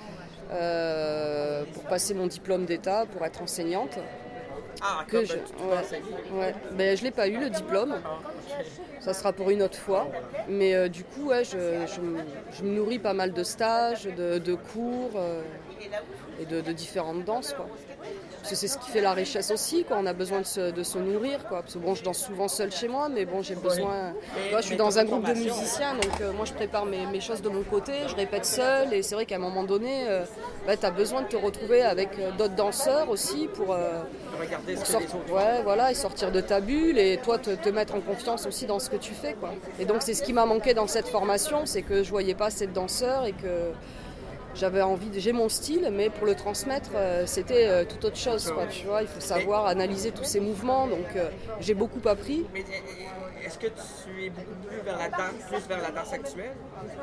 euh, pour passer mon diplôme d'État, pour être enseignante. Ah, que je, ouais, ouais. Ben, je ne l'ai pas eu, le diplôme. Ça sera pour une autre fois. Mais euh, du coup, ouais, je, je, je me nourris pas mal de stages, de, de cours euh, et de, de différentes danses, quoi. Parce que c'est ce qui fait la richesse aussi, quoi. On a besoin de se, de se nourrir, quoi. Parce que bon, je danse souvent seule chez moi, mais bon, j'ai besoin. Oui. Moi, je suis dans un groupe de musiciens, donc euh, moi, je prépare mes, mes choses de mon côté, je répète seule, et c'est vrai qu'à un moment donné, euh, bah, tu as besoin de te retrouver avec euh, d'autres danseurs aussi pour, euh, regarder pour ce sort... que les autres ouais, voilà, et sortir de ta bulle, et toi, te, te mettre en confiance aussi dans ce que tu fais, quoi. Et donc, c'est ce qui m'a manqué dans cette formation, c'est que je voyais pas assez de danseurs et que j'avais envie, de, j'ai mon style, mais pour le transmettre, euh, c'était euh, tout autre chose, quoi, tu vois. Il faut savoir analyser tous ces mouvements, donc euh, j'ai beaucoup appris. Mais est-ce que tu es beaucoup plus vers la danse, plus vers la danse actuelle?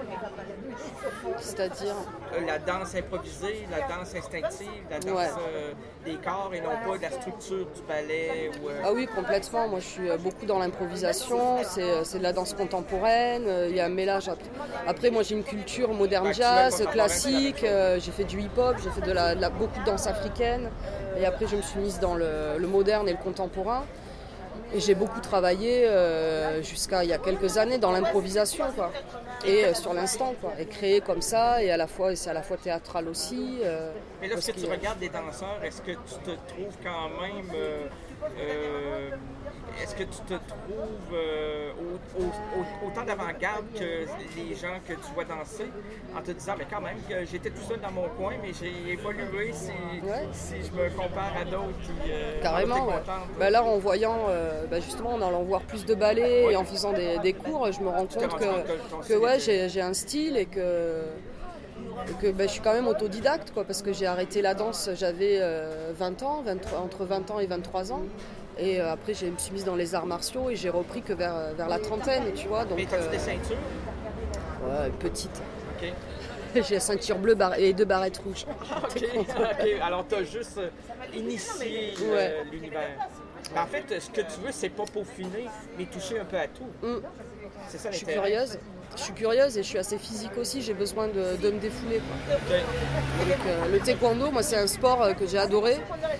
C'est-à-dire euh, la danse improvisée, la danse instinctive, la danse ouais. euh, des corps et non pas de la structure du ballet ou, euh... Ah oui, complètement. Moi, je suis beaucoup dans l'improvisation. C'est, c'est de la danse contemporaine. Il y a un mélange. Après, après moi, j'ai une culture moderne jazz, classique. Euh, j'ai fait du hip-hop, j'ai fait de la, de la, beaucoup de danse africaine. Et après, je me suis mise dans le, le moderne et le contemporain. Et j'ai beaucoup travaillé euh, jusqu'à il y a quelques années dans l'improvisation, quoi. Et euh, sur l'instant, quoi. Et créer comme ça, et à la fois, et c'est à la fois théâtral aussi. Euh, Mais lorsque tu regardes des danseurs, est-ce que tu te trouves quand même... Euh, euh, est-ce que tu te trouves euh, au, au, au, autant d'avant-garde que les gens que tu vois danser, en te disant, mais quand même, que j'étais tout seul dans mon coin, mais j'ai évolué si, ouais. si je me compare à d'autres qui euh, carrément, ouais. Ben là, en voyant, euh, ben justement, en allant voir plus de ballets ouais. et en faisant des, des cours, je me rends compte que, que, que ouais, j'ai, j'ai un style et que... que ben, je suis quand même autodidacte, quoi, parce que j'ai arrêté la danse, j'avais euh, vingt ans, vingt-trois, entre vingt ans et vingt-trois ans. Et euh, après, je me suis mise dans les arts martiaux et j'ai repris que vers, vers la trentaine, tu vois. Donc, mais t'as-tu euh, des ceintures? Ouais, petite. Ok. J'ai la ceinture bleue bar- et deux barrettes rouges. Ok, okay. Alors t'as juste euh, initié euh, ouais. l'univers. En fait, ce que tu veux, c'est pas peaufiner, mais toucher un peu à tout. Mm. C'est ça l'intérêt. Je suis curieuse. Je suis curieuse et je suis assez physique aussi, j'ai besoin de, de me défouler, quoi. Okay. Donc, euh, le taekwondo, moi, c'est un sport euh, que j'ai adoré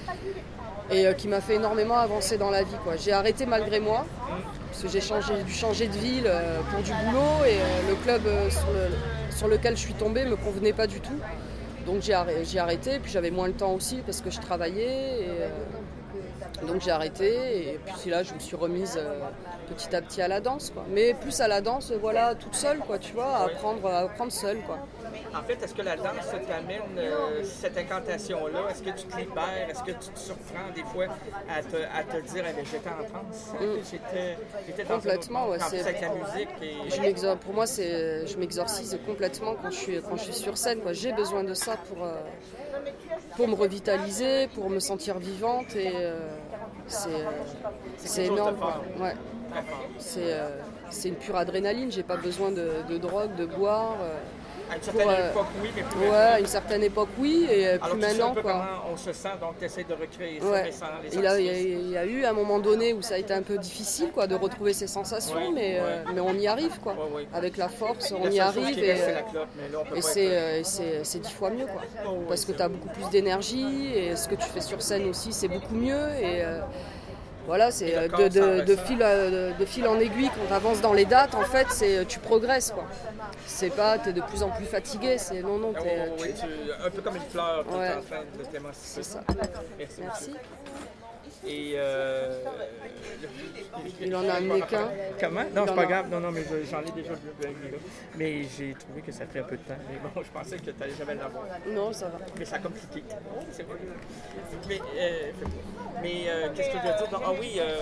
et euh, qui m'a fait énormément avancer dans la vie, quoi. J'ai arrêté malgré moi, parce que j'ai changé, dû changer de ville euh, pour du boulot et euh, le club euh, sur, le, sur lequel je suis tombée ne me convenait pas du tout. Donc j'ai arrêté, j'ai arrêté, puis j'avais moins le temps aussi parce que je travaillais. Et, euh, donc j'ai arrêté et puis là je me suis remise euh, petit à petit à la danse, quoi. Mais plus à la danse, voilà, toute seule, quoi, tu vois, à apprendre, à apprendre seule, quoi. En fait, est-ce que la danse t'amène euh, cette incantation-là? Est-ce que tu te libères? Est-ce que tu te surprends des fois à te, à te dire eh bien, j'étais en transe? Mm. J'étais, j'étais dans complètement, un... ouais. C'est... avec la musique. Et... Je m'exor... Pour moi, c'est... je m'exorcise complètement quand je suis, quand je suis sur scène, quoi. J'ai besoin de ça pour, euh, pour me revitaliser, pour me sentir vivante. Et euh, c'est, euh, c'est, c'est énorme, quoi. Ouais. C'est, euh, c'est une pure adrénaline. J'ai pas besoin de, de drogue, de boire. Euh, À une certaine pour, euh, époque, oui, mais plus ouais, maintenant. à une certaine époque, oui, et euh, Alors, plus tu sais maintenant, un peu quoi. comment on se sent, donc tu essaies de recréer ça, Ouais. mais sans les Il, a, il, y a, artistes. il y a eu un moment donné où ça a été un peu difficile, quoi, de retrouver ces sensations, Ouais, mais, ouais. euh, mais on y arrive, quoi. Ouais, ouais. Avec la force, on La y seule chose arrive qui et, reste, c'est la clope, mais là, on peut et pas c'est, être- euh, c'est, c'est dix fois mieux, quoi. Oh, oui, Parce que c'est tu as vrai. beaucoup plus d'énergie et ce que tu fais sur scène aussi, c'est beaucoup mieux. Et euh, voilà, c'est Et le euh, corps de, s'en de, de, ressent. fil, à- de, de fil en aiguille, quand tu avances dans les dates, en fait, c'est, tu progresses, quoi. C'est pas, tu es de plus en plus fatigué, c'est non, non, Ah, t'es, ouais, ouais, ouais, tu- un peu comme une fleur, tout Ouais. en train de t'émanciper. c'est ça. Merci, Merci. monsieur. Et euh... Il en a amené qu'un. Comment? Il Non, c'est en pas a- grave. Non, non, mais je- j'en ai déjà vu un là. Mais j'ai trouvé que ça ferait un peu de temps. Mais bon, je pensais que tu n'allais jamais l'avoir. Non, ça va. Mais ça a compliqué. C'est vrai. Mais, euh, mais euh, qu'est-ce que je veux dire? Donc, ah oui, euh,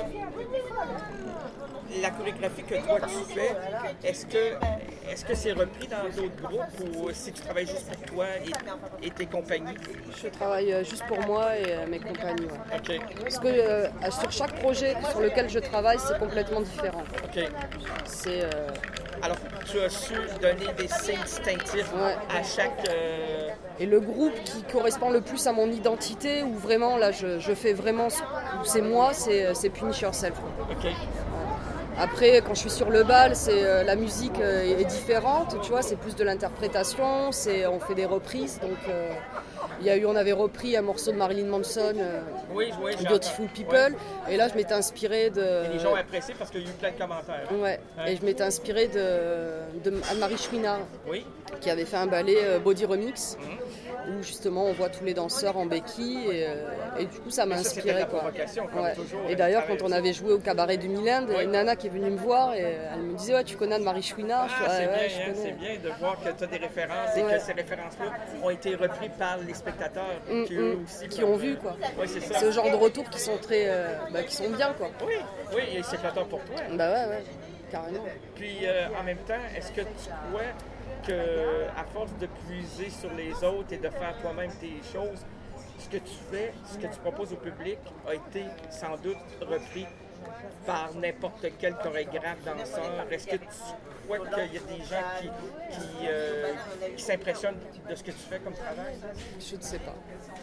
la chorégraphie que toi tu fais, est-ce que est-ce que c'est repris dans d'autres groupes ou si tu travailles juste pour toi et, et tes compagnies? Je travaille euh, juste pour moi et euh, mes compagnies. Ouais. OK. Parce que euh, sur chaque projet sur lequel je travaille, c'est complètement différent. OK. C'est, euh, Alors, tu as su donner des signes distinctifs Ouais. à chaque... euh, Et le groupe qui correspond le plus à mon identité, où vraiment là je, je fais vraiment, ce- où c'est moi, c'est, c'est Punish Yourself. quoi. OK. Après, quand je suis sur le bal, c'est, euh, la musique euh, est différente, tu vois, c'est plus de l'interprétation, c'est, on fait des reprises. Donc, euh, il y a eu, on avait repris un morceau de Marilyn Manson, euh, Oui, oui, j'ai Beautiful entendu. People, Ouais. et là je m'étais inspirée de... Et les gens ont apprécié parce qu'il y a eu plein de commentaires. Ouais, Ouais. et je m'étais inspirée de, de Anne-Marie Chouinard, Oui. qui avait fait un ballet euh, Body Remix, Mhm. où justement on voit tous les danseurs en béquille, et, euh, et du coup ça m'a Mais ça, c'était de inspirée. la quoi. provocation, comme Ouais. toujours, Et euh, d'ailleurs, pareil, quand on ça. avait joué au cabaret du Milan, il y a Oui. une nana qui est venue me voir et elle me disait: ouais, tu connais Anne-Marie Chouinard? Je Ah, fais, c'est ouais, ouais, bien, je hein, connais. c'est bien de voir que tu as des références et Ouais. que ces références-là ont été reprises par les spectateurs Mm, qui, mm, eux aussi, qui peuvent- ont vu, quoi. Oui, c'est ça. Ce genre de retours qui sont très, euh, bah, qui sont bien, quoi. Oui, oui, et c'est flatteur pour toi. Bah ouais, ouais, carrément. Puis euh, en même temps, est-ce que tu crois que à force de puiser sur les autres et de faire toi-même tes choses, ce que tu fais, ce que tu proposes au public a été sans doute repris par n'importe quel chorégraphe, danseur? Est-ce que tu crois qu'il y a des gens qui, qui, euh, qui s'impressionnent de ce que tu fais comme travail? Je ne sais pas.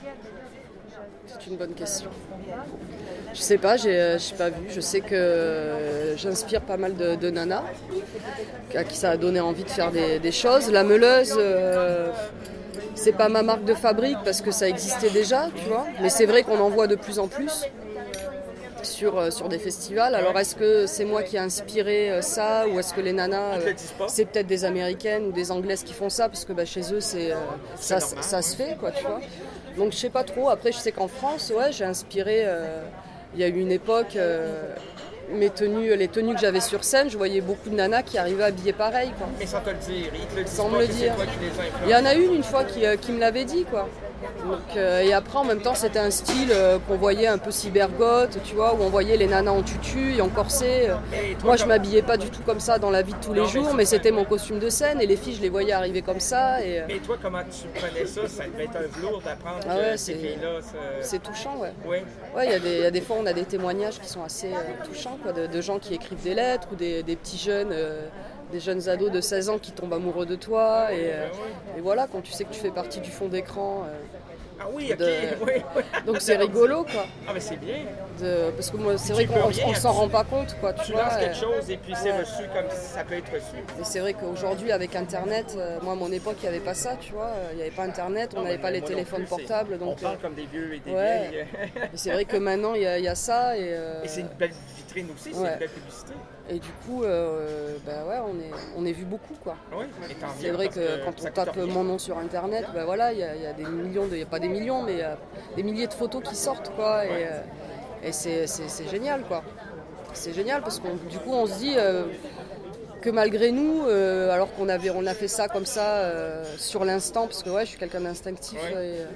C'est une bonne question. Je sais pas, j'ai, euh, j'ai pas vu. Je sais que euh, j'inspire pas mal de, de nanas à qui ça a donné envie de faire des, des choses. La meuleuse, euh, c'est pas ma marque de fabrique parce que ça existait déjà, tu vois. Mais c'est vrai qu'on en voit de plus en plus sur, euh, sur des festivals. Alors est-ce que c'est moi qui ai inspiré euh, ça ou est-ce que les nanas, Ils te euh, le disent pas? c'est peut-être des Américaines ou des Anglaises qui font ça parce que bah, chez eux c'est, euh, ça, C'est normal, ça se fait, quoi, tu vois. Donc je sais pas trop. Après je sais qu'en France, ouais, j'ai inspiré. euh, Il y a eu une époque, euh, mes tenues, les tenues que j'avais sur scène, je voyais beaucoup de nanas qui arrivaient habillées pareil, quoi. Mais sans te le dire, ils te le disent Sans pas me le que c'est dire. toi qui les as Il y influencés. en a une une fois qui, euh, qui me l'avait dit, quoi. Donc, euh, et après en même temps c'était un style euh, qu'on voyait un peu cybergoth, tu vois, où on voyait les nanas en tutu et en corset. euh. Et toi, Moi je comme- m'habillais pas du tout comme ça dans la vie de tous les Non, mais jours, c'est mais ça. c'était mon costume de scène et les filles je les voyais arriver comme ça et euh, Mais toi, comment tu prenais ça? Ça devait être un velours d'apprendre Ah ouais, que c'est- ces filles-là... ça- c'est touchant, ouais. Oui. Ouais, il y, a des- il y a des fois on a des témoignages qui sont assez euh, touchants, quoi, de, de gens qui écrivent des lettres ou des, des petits jeunes, euh, des jeunes ados de seize ans qui tombent amoureux de toi et, euh, et voilà, quand tu sais que tu fais partie du fond d'écran. euh, Ah oui, ok, de- oui, oui. donc c'est rigolo, quoi. Ah mais c'est bien. De- parce que moi, c'est Tu vrai peux qu'on rien, on s'en tu- rend pas compte, quoi. Tu Tu vois, lances euh, quelque chose et puis c'est ouais. reçu comme ça peut être reçu. et c'est vrai qu'aujourd'hui, avec Internet, euh, moi à mon époque, il n'y avait pas ça, tu vois. Il n'y avait pas Internet, on Non, n'avait mais pas les moi non téléphones plus, c'est- portables. On Donc, parle euh, comme des vieux et des ouais. vieilles. et c'est vrai que maintenant, il y, a- il y a ça. Et, euh, Et c'est une belle vitrine aussi, c'est Ouais. une belle publicité. et du coup, euh, bah ouais, on est, on est vu beaucoup, quoi. Oui, et tant C'est mieux, vrai parce que quand ça on coûte tape rien. mon nom sur Internet, ben voilà, il y, a- il y a des millions, de, il n'y a pas des millions, mais il y a des milliers de photos qui sortent, quoi. Et, euh, et c'est, c'est- c'est génial, quoi. C'est génial parce que du coup, on se dit euh, que malgré nous, euh, alors qu'on avait, on a fait ça comme ça euh, sur l'instant, parce que ouais, je suis quelqu'un d'instinctif. Ouais. Et, euh,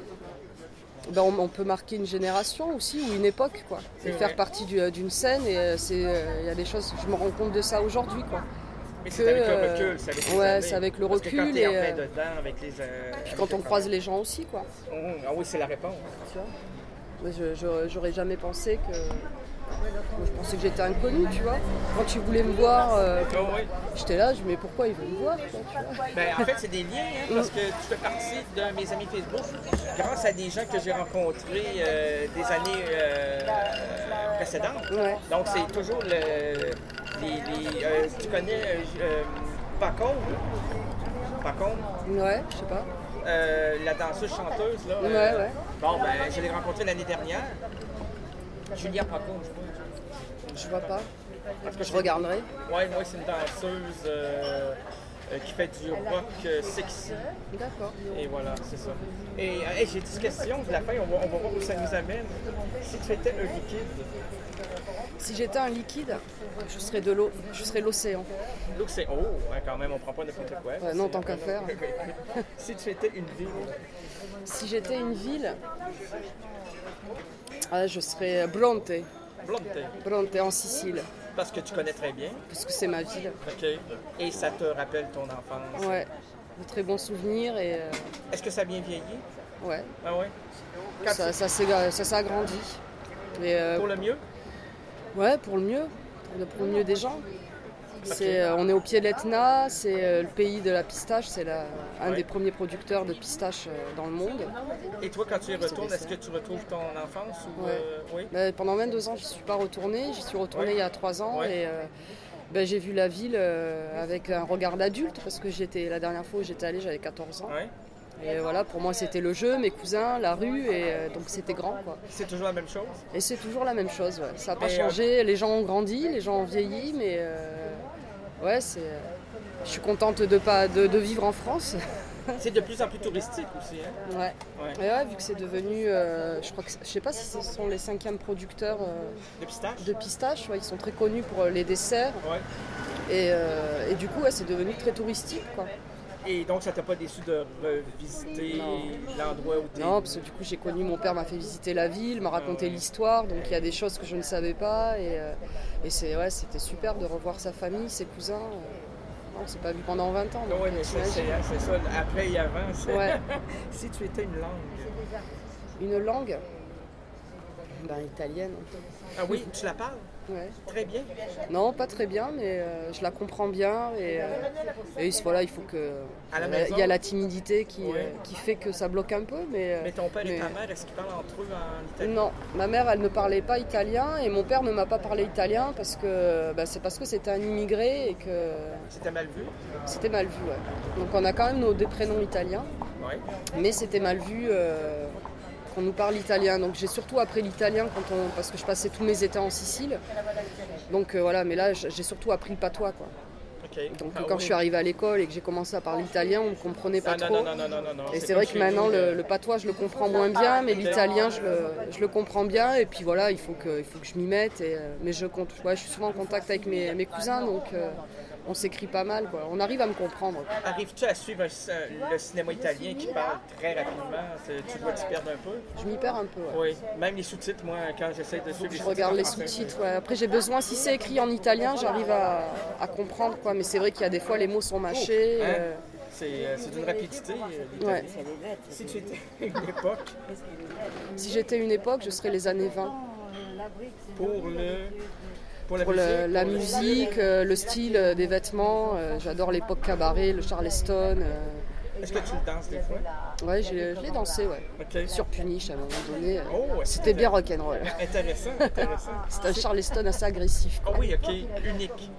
ben, on, on peut marquer une génération aussi ou une époque, quoi. C'est Et faire vrai. partie du- d'une scène. Et euh, c'est, euh, il y a des choses. Je me rends compte de ça aujourd'hui, quoi. Mais que, c'est avec le euh, recul, c'est avec les ouais, années. c'est avec le Parce que recul quand t'es et, en plein euh, dedans avec les... euh, Puis avec quand on les croise les gens aussi, quoi. Mmh, ah oui, c'est la réponse. Tu vois. Mais je, je- j'aurais jamais pensé que, Moi, je pensais que j'étais inconnue, tu vois. Quand tu voulais me voir, euh, Oh, oui. j'étais là, je me dis mais pourquoi ils veulent me voir, quoi, tu vois. Ben, en fait, c'est des liens, hein, parce que tu fais partie de mes amis Facebook grâce à des gens que j'ai rencontrés euh, des années euh, euh, précédentes. Ouais. Donc, c'est toujours le. Les, les, euh, tu connais euh, euh, Pacôme? Pacôme? Ouais, je sais pas. Euh, la danseuse chanteuse, là. Ouais, euh, ouais. Bon, ben, je l'ai rencontrée l'année dernière. Julia Pacôme, je pense. Je vois pas. Parce que Je regarderai. Ouais, moi, c'est une danseuse euh, euh, qui fait du rock euh, sexy. D'accord. Et voilà, c'est ça. Et euh, hey, j'ai dix questions de la fin, on va, on va voir où ça nous amène. Si tu étais un liquide, Si j'étais un liquide, je serais de l'eau, je serais l'océan. l'eau c'est oh, hein, quand même, on prend pas n'importe quoi. Ouais, non, C'est- tant qu'à faire. Si tu étais une ville, Si j'étais une ville, ah, je serais Bronte, Bronte, Bronte en Sicile, parce que tu connais très bien. parce que c'est ma ville. OK. Et ça te rappelle ton enfance. Ouais, de très bons souvenirs et euh, Est-ce que ça a bien vieilli? ouais, Ah ouais? Quand ça, ça s'est ça s'est agrandi. Mais euh, Pour le mieux? ouais, pour le mieux, pour le, pour le mieux des gens. C'est, euh, on est au pied de l'Etna, c'est euh, le pays de la pistache, c'est la- un Ouais. des premiers producteurs de pistaches euh, dans le monde. Et toi, quand tu y retournes, des est-ce que tu retrouves ton enfance ou Ouais. euh, oui? Ben, pendant vingt-deux ans, je n'y suis pas retournée, j'y suis retournée Ouais. il y a trois ans Ouais. et euh, ben, j'ai vu la ville euh, avec un regard d'adulte parce que j'étais la dernière fois où j'étais allée, j'avais quatorze ans. Ouais. Et voilà, pour moi c'était le jeu, mes cousins, la rue et euh, donc c'était grand quoi. C'est toujours la même chose? Et c'est toujours la même chose, ouais. Ça n'a pas Mais, euh, changé, les gens ont grandi, les gens ont vieilli, mais euh, ouais, c'est. Je suis contente de, pas, de, de vivre en France. C'est de plus en plus touristique aussi, hein? Ouais. Ouais. Et ouais, vu que c'est devenu, euh, je crois que, je sais pas si ce sont les cinquièmes producteurs euh, De pistache? de pistaches, ouais, ils sont très connus pour les desserts. Ouais. Et, euh, et du coup, ouais, c'est devenu très touristique, quoi. Et donc, ça t'a pas déçu de revisiter l'endroit où t'es? Non, parce que du coup, j'ai connu, mon père m'a fait visiter la ville, m'a raconté l'histoire, donc il y a des choses que je ne savais pas. Et, euh, et c'est, ouais, c'était super de revoir sa famille, ses cousins. euh, on ne s'est pas vu pendant vingt ans. donc, Oui, mais c'est, t'imagines. c'est, c'est ça, après et avant. C'est... Ouais. Si tu étais une langue. Une langue ben, italienne. Ah oui, tu la parles? Ouais. Très bien. Non, pas très bien, mais euh, je la comprends bien. Et, euh, et voilà, il faut que. À la il y a- maison? il y a la timidité qui, Ouais. euh, qui fait que ça bloque un peu. Mais, euh, Mais ton père et mais- ta mère, est-ce qu'ils parlent entre eux en italien? Non, ma mère, elle ne parlait pas italien et mon père ne m'a pas parlé italien parce que bah, c'est parce que c'était un immigré et que C'était mal vu? c'était mal vu. Ouais. Donc on a quand même nos des prénoms italiens, Oui. mais c'était mal vu euh, qu'on nous parle italien. Donc j'ai surtout appris l'italien quand on, parce que je passais tous mes étés en Sicile. Donc euh, voilà, mais là j'ai surtout appris le patois, quoi. OK. Donc Ah quand oui. je suis arrivée à l'école et que j'ai commencé à parler italien, on ne comprenait pas Ah, non, trop. non, non, non, non, non, non. Et c'est, comme vrai que chez maintenant, nous, le, euh, le patois, je le comprends moins bien, mais l'italien, je le, je le comprends bien. Et puis voilà, il faut que, il faut que je m'y mette. Et, euh, mais je, compte, ouais, je suis souvent en contact avec mes, mes cousins, donc euh, on s'écrit pas mal, quoi. On arrive à me comprendre. Arrives-tu à suivre un- le cinéma italien qui parle très rapidement? C'est- Tu dois t'y perdre un peu? Je m'y perds un peu. Ouais. Oui. Même les sous-titres, moi, quand j'essaie de suivre les Je sous-titres. regarde en les français, sous-titres. Ouais. Après, j'ai besoin, si c'est écrit en italien, j'arrive à, à comprendre, quoi. Mais c'est vrai qu'il y a des fois, les mots sont mâchés. Hein? euh, C'est, euh, c'est d'une rapidité. euh, l'italien. ouais. Si tu étais une époque Si j'étais une époque, je serais les années vingt. pour le. Pour la Pour musique, le- la pour le- musique, euh, le style euh, des vêtements, euh, j'adore l'époque cabaret, le Charleston. euh, Est-ce que tu le danses des fois? Ouais, j'ai- je l'ai dansé, ouais. OK. Sur Puniche à un moment donné. euh, Oh, ouais. C'était bien rock'n'roll. Intéressant, intéressant. C'était un Charleston assez agressif. Ah oui, OK. Unique.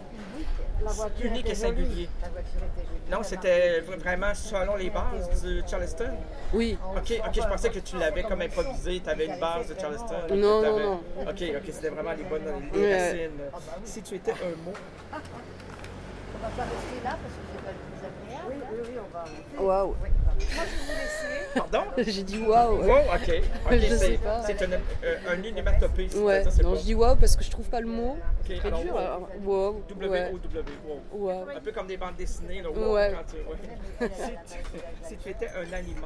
Unique et singulier. Non, c'était vraiment selon les bases du Charleston? Oui, OK, OK, je pensais que tu l'avais comme improvisé, tu avais une base de Charleston. Non, Tu non, avais- non. OK, OK, c'était vraiment les bonnes les Ouais. racines. Si tu étais un mot, On va pas rester là parce que c'est pas le plus agréable. Oui, oui, oui, on va. waouh. Moi, je vais vous laisser. pardon? J'ai dit waouh. Wow, OK. OK, Je c'est, sais pas. c'est un, euh, un onomatopée. c'est- Ouais, ça, c'est non, pas- je dis waouh parce que je trouve pas le mot. OK, Très alors, dur. alors, Waouh. W Ouais. O W, wow. Waouh. Un peu comme des bandes dessinées, là, wow, Ouais. quand tu... ouais. si, tu, si tu étais un aliment.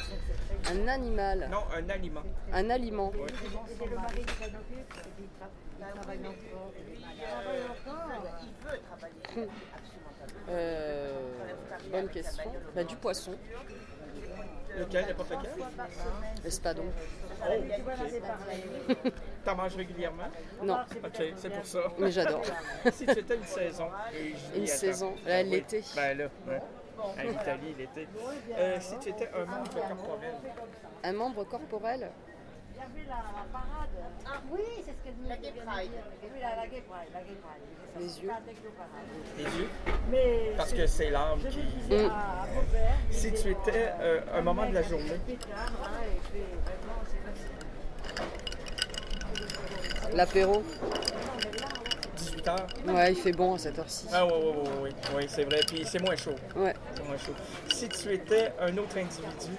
Un animal. Non, un aliment. Un aliment. Ouais. C'est le mari qui s'en occupe, il tra- il travaille encore, il travaille encore, il veut travailler. Absolument pas. Euh, bonne question. Bah, du poisson. Le Lequel, n'importe lequel? Espadon. Oh, ok. T'en manges régulièrement? Non. Ok, c'est pour ça. Mais j'adore. Si tu étais une saison. Et je Une dis, saison, attends, là, oui, l'été. Ben là, ouais. À l'Italie, l'été. Euh, si tu étais un membre corporel. Un membre corporel? Il y avait la, la parade. Ah oui, c'est ce que nous La Gay Pride. Oui, la, la Gay Pride, la Gay Pride. Les yeux. Tes yeux? Mais Parce que c'est l'âme je qui. le disais Mm. à, à Robert. Si tu étais euh, un moment de la journée. Pétard, là, et fait vraiment, c'est facile. L'apéro? dix-huit heures? Ouais, il fait bon à cette heure-ci. Ah oui, oui, oui, oui, oui, c'est vrai. Puis c'est moins chaud. Ouais. C'est moins chaud. Si tu étais un autre individu.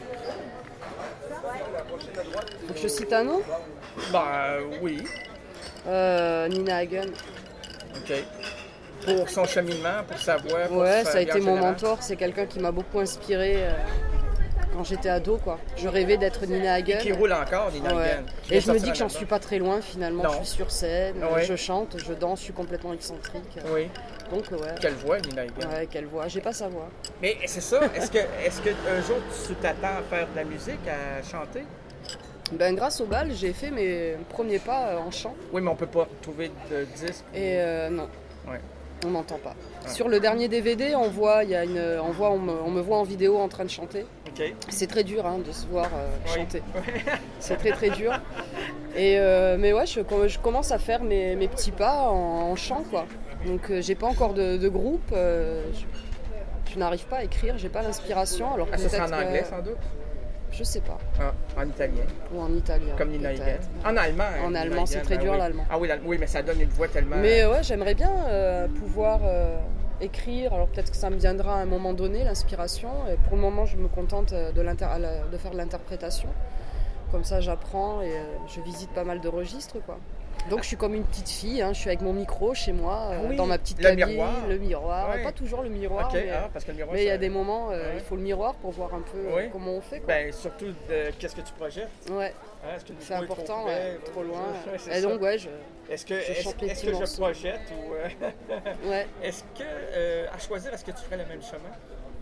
Faut que je cite un nom? Ben oui. Euh, Nina Hagen. OK. Pour son cheminement, pour sa voix. Pour Ouais, sa ça a vie été en mon général. mentor. C'est quelqu'un qui m'a beaucoup inspiré euh, quand j'étais ado, quoi. Je rêvais d'être Nina Hagen. Qui roule encore, Nina Ouais. Hagen. Qui Et vient je me sortir dis que j'en un suis album. pas très loin finalement. Non. Je suis sur scène, Ouais. je chante, je danse, je suis complètement excentrique. Oui. Donc euh, ouais. Quelle voix, Nina Hagen. Ouais, quelle voix. J'ai pas sa voix. Mais c'est ça. Est-ce que, est-ce que un jour tu t'attends à faire de la musique, à chanter? Ben grâce au bal, j'ai fait mes premiers pas euh, en chant. Oui, mais on peut pas trouver de disque. Et euh, non. Ouais. On n'entend pas. Ah. Sur le dernier D V D, on voit, il y a une, on voit, on me, on me voit en vidéo en train de chanter. OK. C'est très dur hein, de se voir euh, Oui. chanter. C'est très très dur. Et euh, mais ouais, je, je commence à faire mes, mes petits pas en, en chant quoi. Donc euh, j'ai pas encore de, de groupe. euh, je je n'arrive pas à écrire, j'ai pas l'inspiration. Alors Ah, ça sera en peut-être, anglais euh, sans doute? Je sais pas. Ah, en italien. Ou en italien. Comme Nina Hagen. peut-être. En allemand. En Nina allemand, c'est Hagen, très ben dur, oui. l'allemand. Ah oui, l'allemand, oui, mais ça donne une voix tellement. Mais euh, ouais, j'aimerais bien euh, pouvoir euh, écrire. Alors peut-être que ça me viendra à un moment donné, l'inspiration. Et pour le moment, je me contente euh, de, l'inter- à la- de faire de l'interprétation. Comme ça, j'apprends et euh, je visite pas mal de registres, quoi. Donc je suis comme une petite fille, hein, je suis avec mon micro chez moi, euh, Ah oui, dans ma petite le cabine, miroir. le miroir. Ouais. Pas toujours le miroir, OK, mais ah, parce que le miroir, mais il y a ça- des moments, euh, Ouais. il faut le miroir pour voir un peu euh, Oui. comment on fait. Quoi. Ben, surtout, de, qu'est-ce que tu projettes? Ouais, Hein, est-ce que le c'est micro est important, trop ouais, près? trop loin. Ouais, c'est Et ça. donc ouais, je, Est-ce que, je est-ce, chante les est-ce petits que je morceaux. projette ou. euh, ouais. Est-ce que, euh, à choisir, est-ce que tu ferais le même chemin?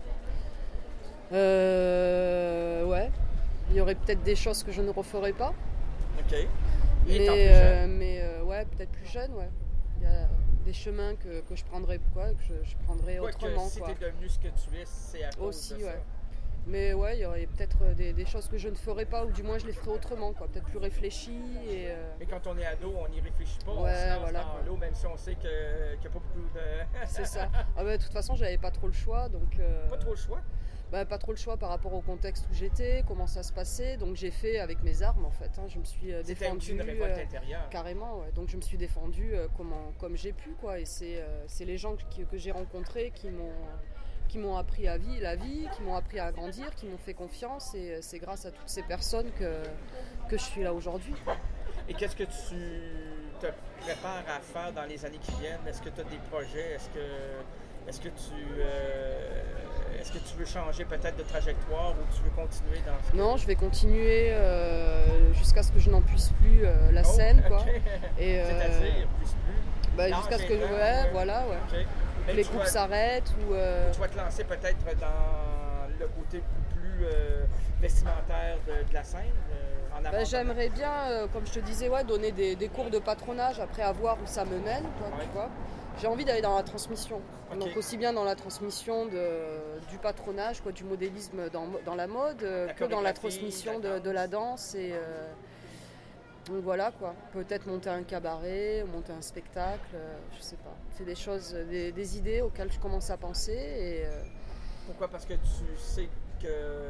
Euh, ouais, il y aurait peut-être des choses que je ne referais pas. OK. Mais, Étant plus euh, jeune. mais euh, ouais, peut-être plus jeune, ouais. Il y a des chemins que, que je prendrais, quoi, que je, je prendrais Quoique, autrement, si quoi. t'es devenu ce que tu es, c'est à cause Aussi, de ça. ouais. Mais ouais, il y aurait peut-être des, des choses que je ne ferais pas, ou du moins je les ferais autrement, quoi. Peut-être plus réfléchies et... euh, Mais quand on est ado, on n'y réfléchit pas, on Ouais, se lance voilà, dans quoi. l'eau, même si on sait que- qu'il n'y a pas beaucoup de... c'est ça. Ah bah, de toute façon, j'avais pas trop le choix, donc... euh, Pas trop le choix. bah, pas trop le choix par rapport au contexte où j'étais, comment ça se passait, donc j'ai fait avec mes armes, en fait. hein. Je me suis euh, C'était aussi défendue... une révolte euh, intérieure. Carrément, ouais. Donc je me suis défendue euh, comment, comme j'ai pu, quoi. Et c'est, euh, c'est les gens qui- que j'ai rencontrés qui m'ont, qui m'ont appris à vie, la vie, qui m'ont appris à grandir, qui m'ont fait confiance. Et euh, c'est grâce à toutes ces personnes que, que je suis là aujourd'hui. Et qu'est-ce que tu te prépares à faire dans les années qui viennent? Est-ce que tu as des projets? Est-ce que, est-ce que tu... euh, Est-ce que tu veux changer peut-être de trajectoire ou tu veux continuer dans ce... Non, je vais continuer euh, jusqu'à ce que je n'en puisse plus euh, la Oh, scène, quoi. ok. Et, euh, C'est-à-dire, plus plus. bah, Non, jusqu'à ce j'ai que je... le temps, Ouais, ouais. voilà, ouais. OK. Mais Que les tu coupes vas- s'arrêtent ou... euh, Tu vas te lancer peut-être dans le côté plus, plus euh, vestimentaire de, de la scène, euh, en avant. Bah, j'aimerais bien, euh, comme je te disais, ouais, donner des, des cours de patronage après à voir où ça me mène, quoi, Ouais. tu vois. J'ai envie d'aller dans la transmission. Ok. Donc aussi bien dans la transmission de, du patronage, quoi, du modélisme dans, dans la mode, euh, La que dans la chorégraphie, transmission la de, de la danse. Et, euh, donc voilà quoi. Peut-être monter un cabaret, monter un spectacle, euh, je sais pas. C'est des choses, des, des idées auxquelles je commence à penser. Et, euh, Pourquoi? Parce que tu sais que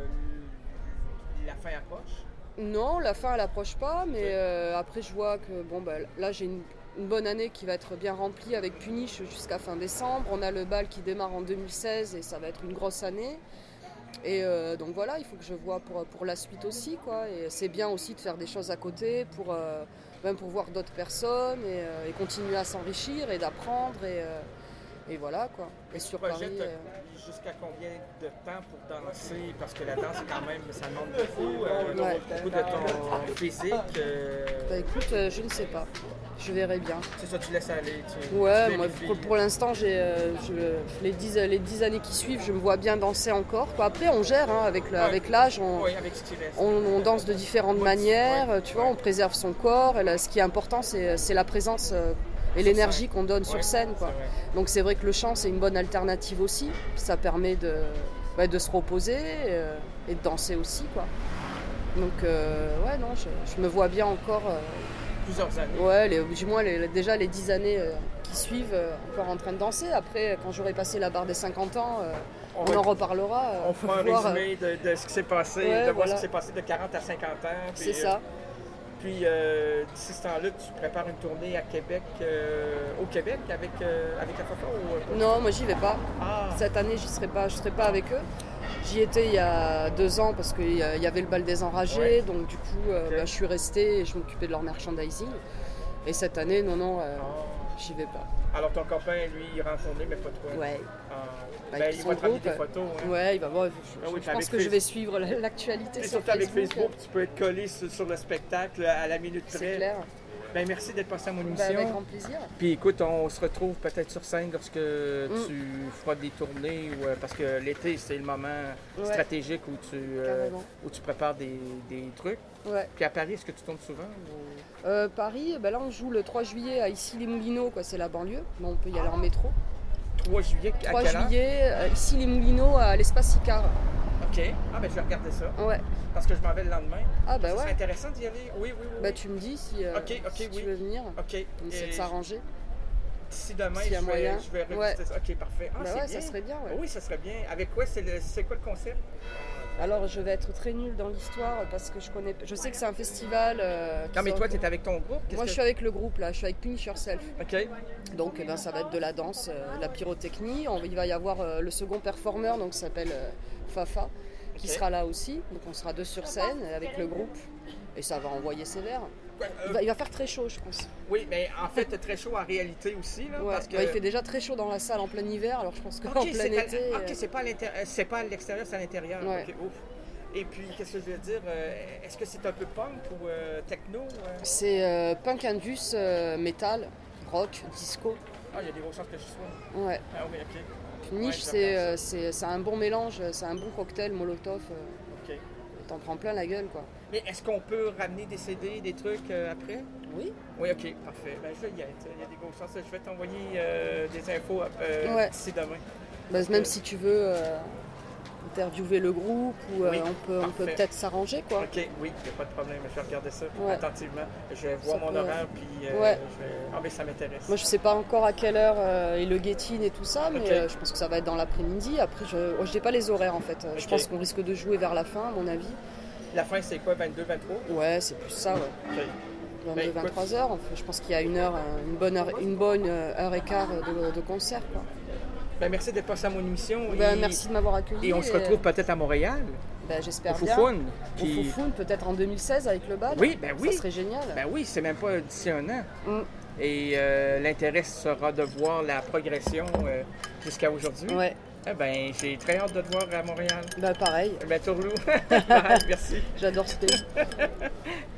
la fin approche. non, la fin elle approche pas, mais Ok. euh, après je vois que bon bah là j'ai une, une bonne année qui va être bien remplie avec Puniche jusqu'à fin décembre. On a le bal qui démarre en deux mille seize et ça va être une grosse année. Et euh, donc voilà, il faut que je vois pour, pour la suite aussi, quoi. Et c'est bien aussi de faire des choses à côté pour euh, même pour voir d'autres personnes et, euh, et continuer à s'enrichir et d'apprendre et, euh, et voilà quoi. Et Tu sur Paris. projettes euh, jusqu'à combien de temps pour danser? Parce que la danse, quand même, ça demande beaucoup, euh, Ouais. beaucoup de ton physique. euh, Bah écoute, euh, je ne sais pas. je verrai bien. C'est ça, tu laisses aller. Tu, ouais, tu moi vérifies. pour, pour l'instant, j'ai, euh, je- les, dix, les dix années qui suivent, je me vois bien danser encore. Quoi. Après, on gère hein, avec, le, Ouais. avec l'âge, on, Oui, avec ce qui reste. on, on danse de différentes Ouais, manières, ouais, tu vois, ouais. on préserve son corps. Et là, ce qui est important, c'est, c'est la présence euh, et Sur l'énergie scène. qu'on donne Ouais, sur scène. Quoi. c'est vrai. Donc c'est vrai que le chant, c'est une bonne alternative aussi. Ça permet de, ouais, de se reposer euh, et de danser aussi. Quoi. Donc, euh, ouais, non, je, je me vois bien encore, euh, Plusieurs années. ouais, les, du moins les, déjà les dix années euh, qui suivent, euh, encore en train de danser. Après, quand j'aurai passé la barre des cinquante ans, euh, On, on, va- en reparlera. euh, on fera un voir, euh, résumé de, de ce qui s'est passé, Ouais, de voir voilà. ce qui s'est passé de quarante à cinquante ans. c'est puis, ça. euh, Puis euh, d'ici ce temps-là, tu prépares une tournée à Québec, euh, au Québec avec, euh, avec la Fafa ou... Non, moi j'y vais pas. Ah, Cette année, j'y serai pas, je serai pas avec eux. J'y étais il y a deux ans parce qu'il y a- il y avait le bal des enragés, Ouais. donc du coup, euh, Ok. bah, je suis restée et je m'occupais de leur merchandising. Et cette année, non, non, euh, j'y vais pas. alors ton copain, lui, il rend tourner, mais pas toi. Ouais. Ah. Avec Ben, il son va te ramener groupe, des photos. Hein. Ouais, il va voir. Je, Ah oui, je puis pense avec que je Facebook. vais suivre la- l'actualité Et sur surtout avec Facebook. Facebook, tu peux être collé sur, sur le spectacle à la minute C'est près. clair. Ben, merci d'être passé à mon Ben, émission. avec grand plaisir. Puis écoute, on se retrouve peut-être sur scène lorsque Mm. tu feras des tournées, ou, euh, parce que l'été, c'est le moment Ouais. stratégique où tu, euh, Carrément. où tu prépares des, des trucs. Ouais. Puis à Paris, est-ce que tu tournes souvent? ou- Euh, Paris, ben là on joue le trois juillet à Issy-les-Moulineaux, quoi, c'est la banlieue. Mais on peut y aller en métro. trois juillet, à trois quelle heure? juillet, euh, Issy-les-Moulineaux à l'espace Icare. OK. Ah, ben je vais regarder ça, Ouais. parce que je m'en vais le lendemain. Ah bah Ça serait ouais. intéressant d'y aller? Oui, oui, oui. Bah oui. tu me dis si, euh, Ok, ok, si oui. tu veux venir. OK. On essaie de Et s'arranger. D'ici demain, s'il y a je vais, moyen. je vais revisiter Ouais. ça. OK, parfait. Ah, Bah c'est ouais, bien. ça serait bien, ouais. Oui, ça serait bien. Avec quoi? C'est, le- c'est quoi le concept? Alors je vais être très nulle dans l'histoire parce que je connais. Je sais que c'est un festival. euh, qui Non, mais sort- toi, tu es avec ton groupe? Qu'est-ce Moi je que- suis avec le groupe là, je suis avec Punish Yourself. OK. Donc eh ben, ça va être de la danse, euh, de la pyrotechnie. On- il va y avoir euh, le second performeur, donc ça s'appelle euh, Fafa, qui Ok. sera là aussi. Donc on sera deux sur scène avec le groupe et ça va envoyer sévère. Ouais, Il euh, va, il va faire très chaud, je pense. oui, mais en fait, c'est très chaud en réalité aussi, là, Ouais. parce que... Bah, il fait déjà très chaud dans la salle en plein hiver, alors je pense qu'en OK, plein c'est, à- été. OK, euh, c'est pas à l'intér- euh, c'est pas à l'extérieur, c'est à l'intérieur. Ouais. OK, ouf. Et puis, qu'est-ce que je veux dire? euh, Est-ce que c'est un peu punk ou euh, techno? euh? C'est euh, punk indus, euh, métal, rock, disco. Ah, il y a des grosses chances que je sois. Ouais. Ah oui, OK. Puis Niche, Ouais, c'est, j'aime euh, c'est, c'est un bon mélange, c'est un bon cocktail Molotov. euh, OK. T'en prends plein la gueule, quoi. Mais est-ce qu'on peut ramener des C D, des trucs euh, après? Oui. Oui, OK, parfait. Ben, je vais y être. Il y a des grosses chances. Je vais t'envoyer euh, des infos euh, Ouais. d'ici demain. Bah, même si tu veux euh, interviewer le groupe, ou euh, Oui, on peut, on peut parfait. peut-être s'arranger, quoi. OK, oui, il n'y a pas de problème. Je vais regarder ça Ouais. attentivement. Je vais voir Ça mon peut- horaire, puis euh, Ouais. je vais... Ah, mais ça m'intéresse. Moi, je sais pas encore à quelle heure euh, est le get-in et tout ça, mais Ok. euh, je pense que ça va être dans l'après-midi. Après, je oh, je n'ai pas les horaires, en fait. Euh, Je Ok. pense qu'on risque de jouer vers la fin, à mon avis. La fin, c'est quoi, vingt-deux, vingt-trois? Ouais, c'est plus ça, ouais. OK. vingt-deux, Ben, écoute. vingt-trois heures. Enfin, je pense qu'il y a une heure, euh, une bonne heure, une bonne euh, heure et quart de, de concert, quoi. Ben, merci d'être passé à mon émission. Ben, et... merci de m'avoir accueilli. Et on se retrouve peut-être à Montréal, Ben, au j'espère bien. Foufoune. Au qui- Foufoune, peut-être en deux mille seize avec le bal. Oui, ben oui. Ça serait génial. Ben oui, c'est même pas d'ici un an. Mm. Et euh, l'intérêt sera de voir la progression euh, jusqu'à aujourd'hui. Ouais, Eh ben, j'ai très hâte de te voir à Montréal. ben pareil. Ben, Tourlou. Bye, merci. J'adore ce pays.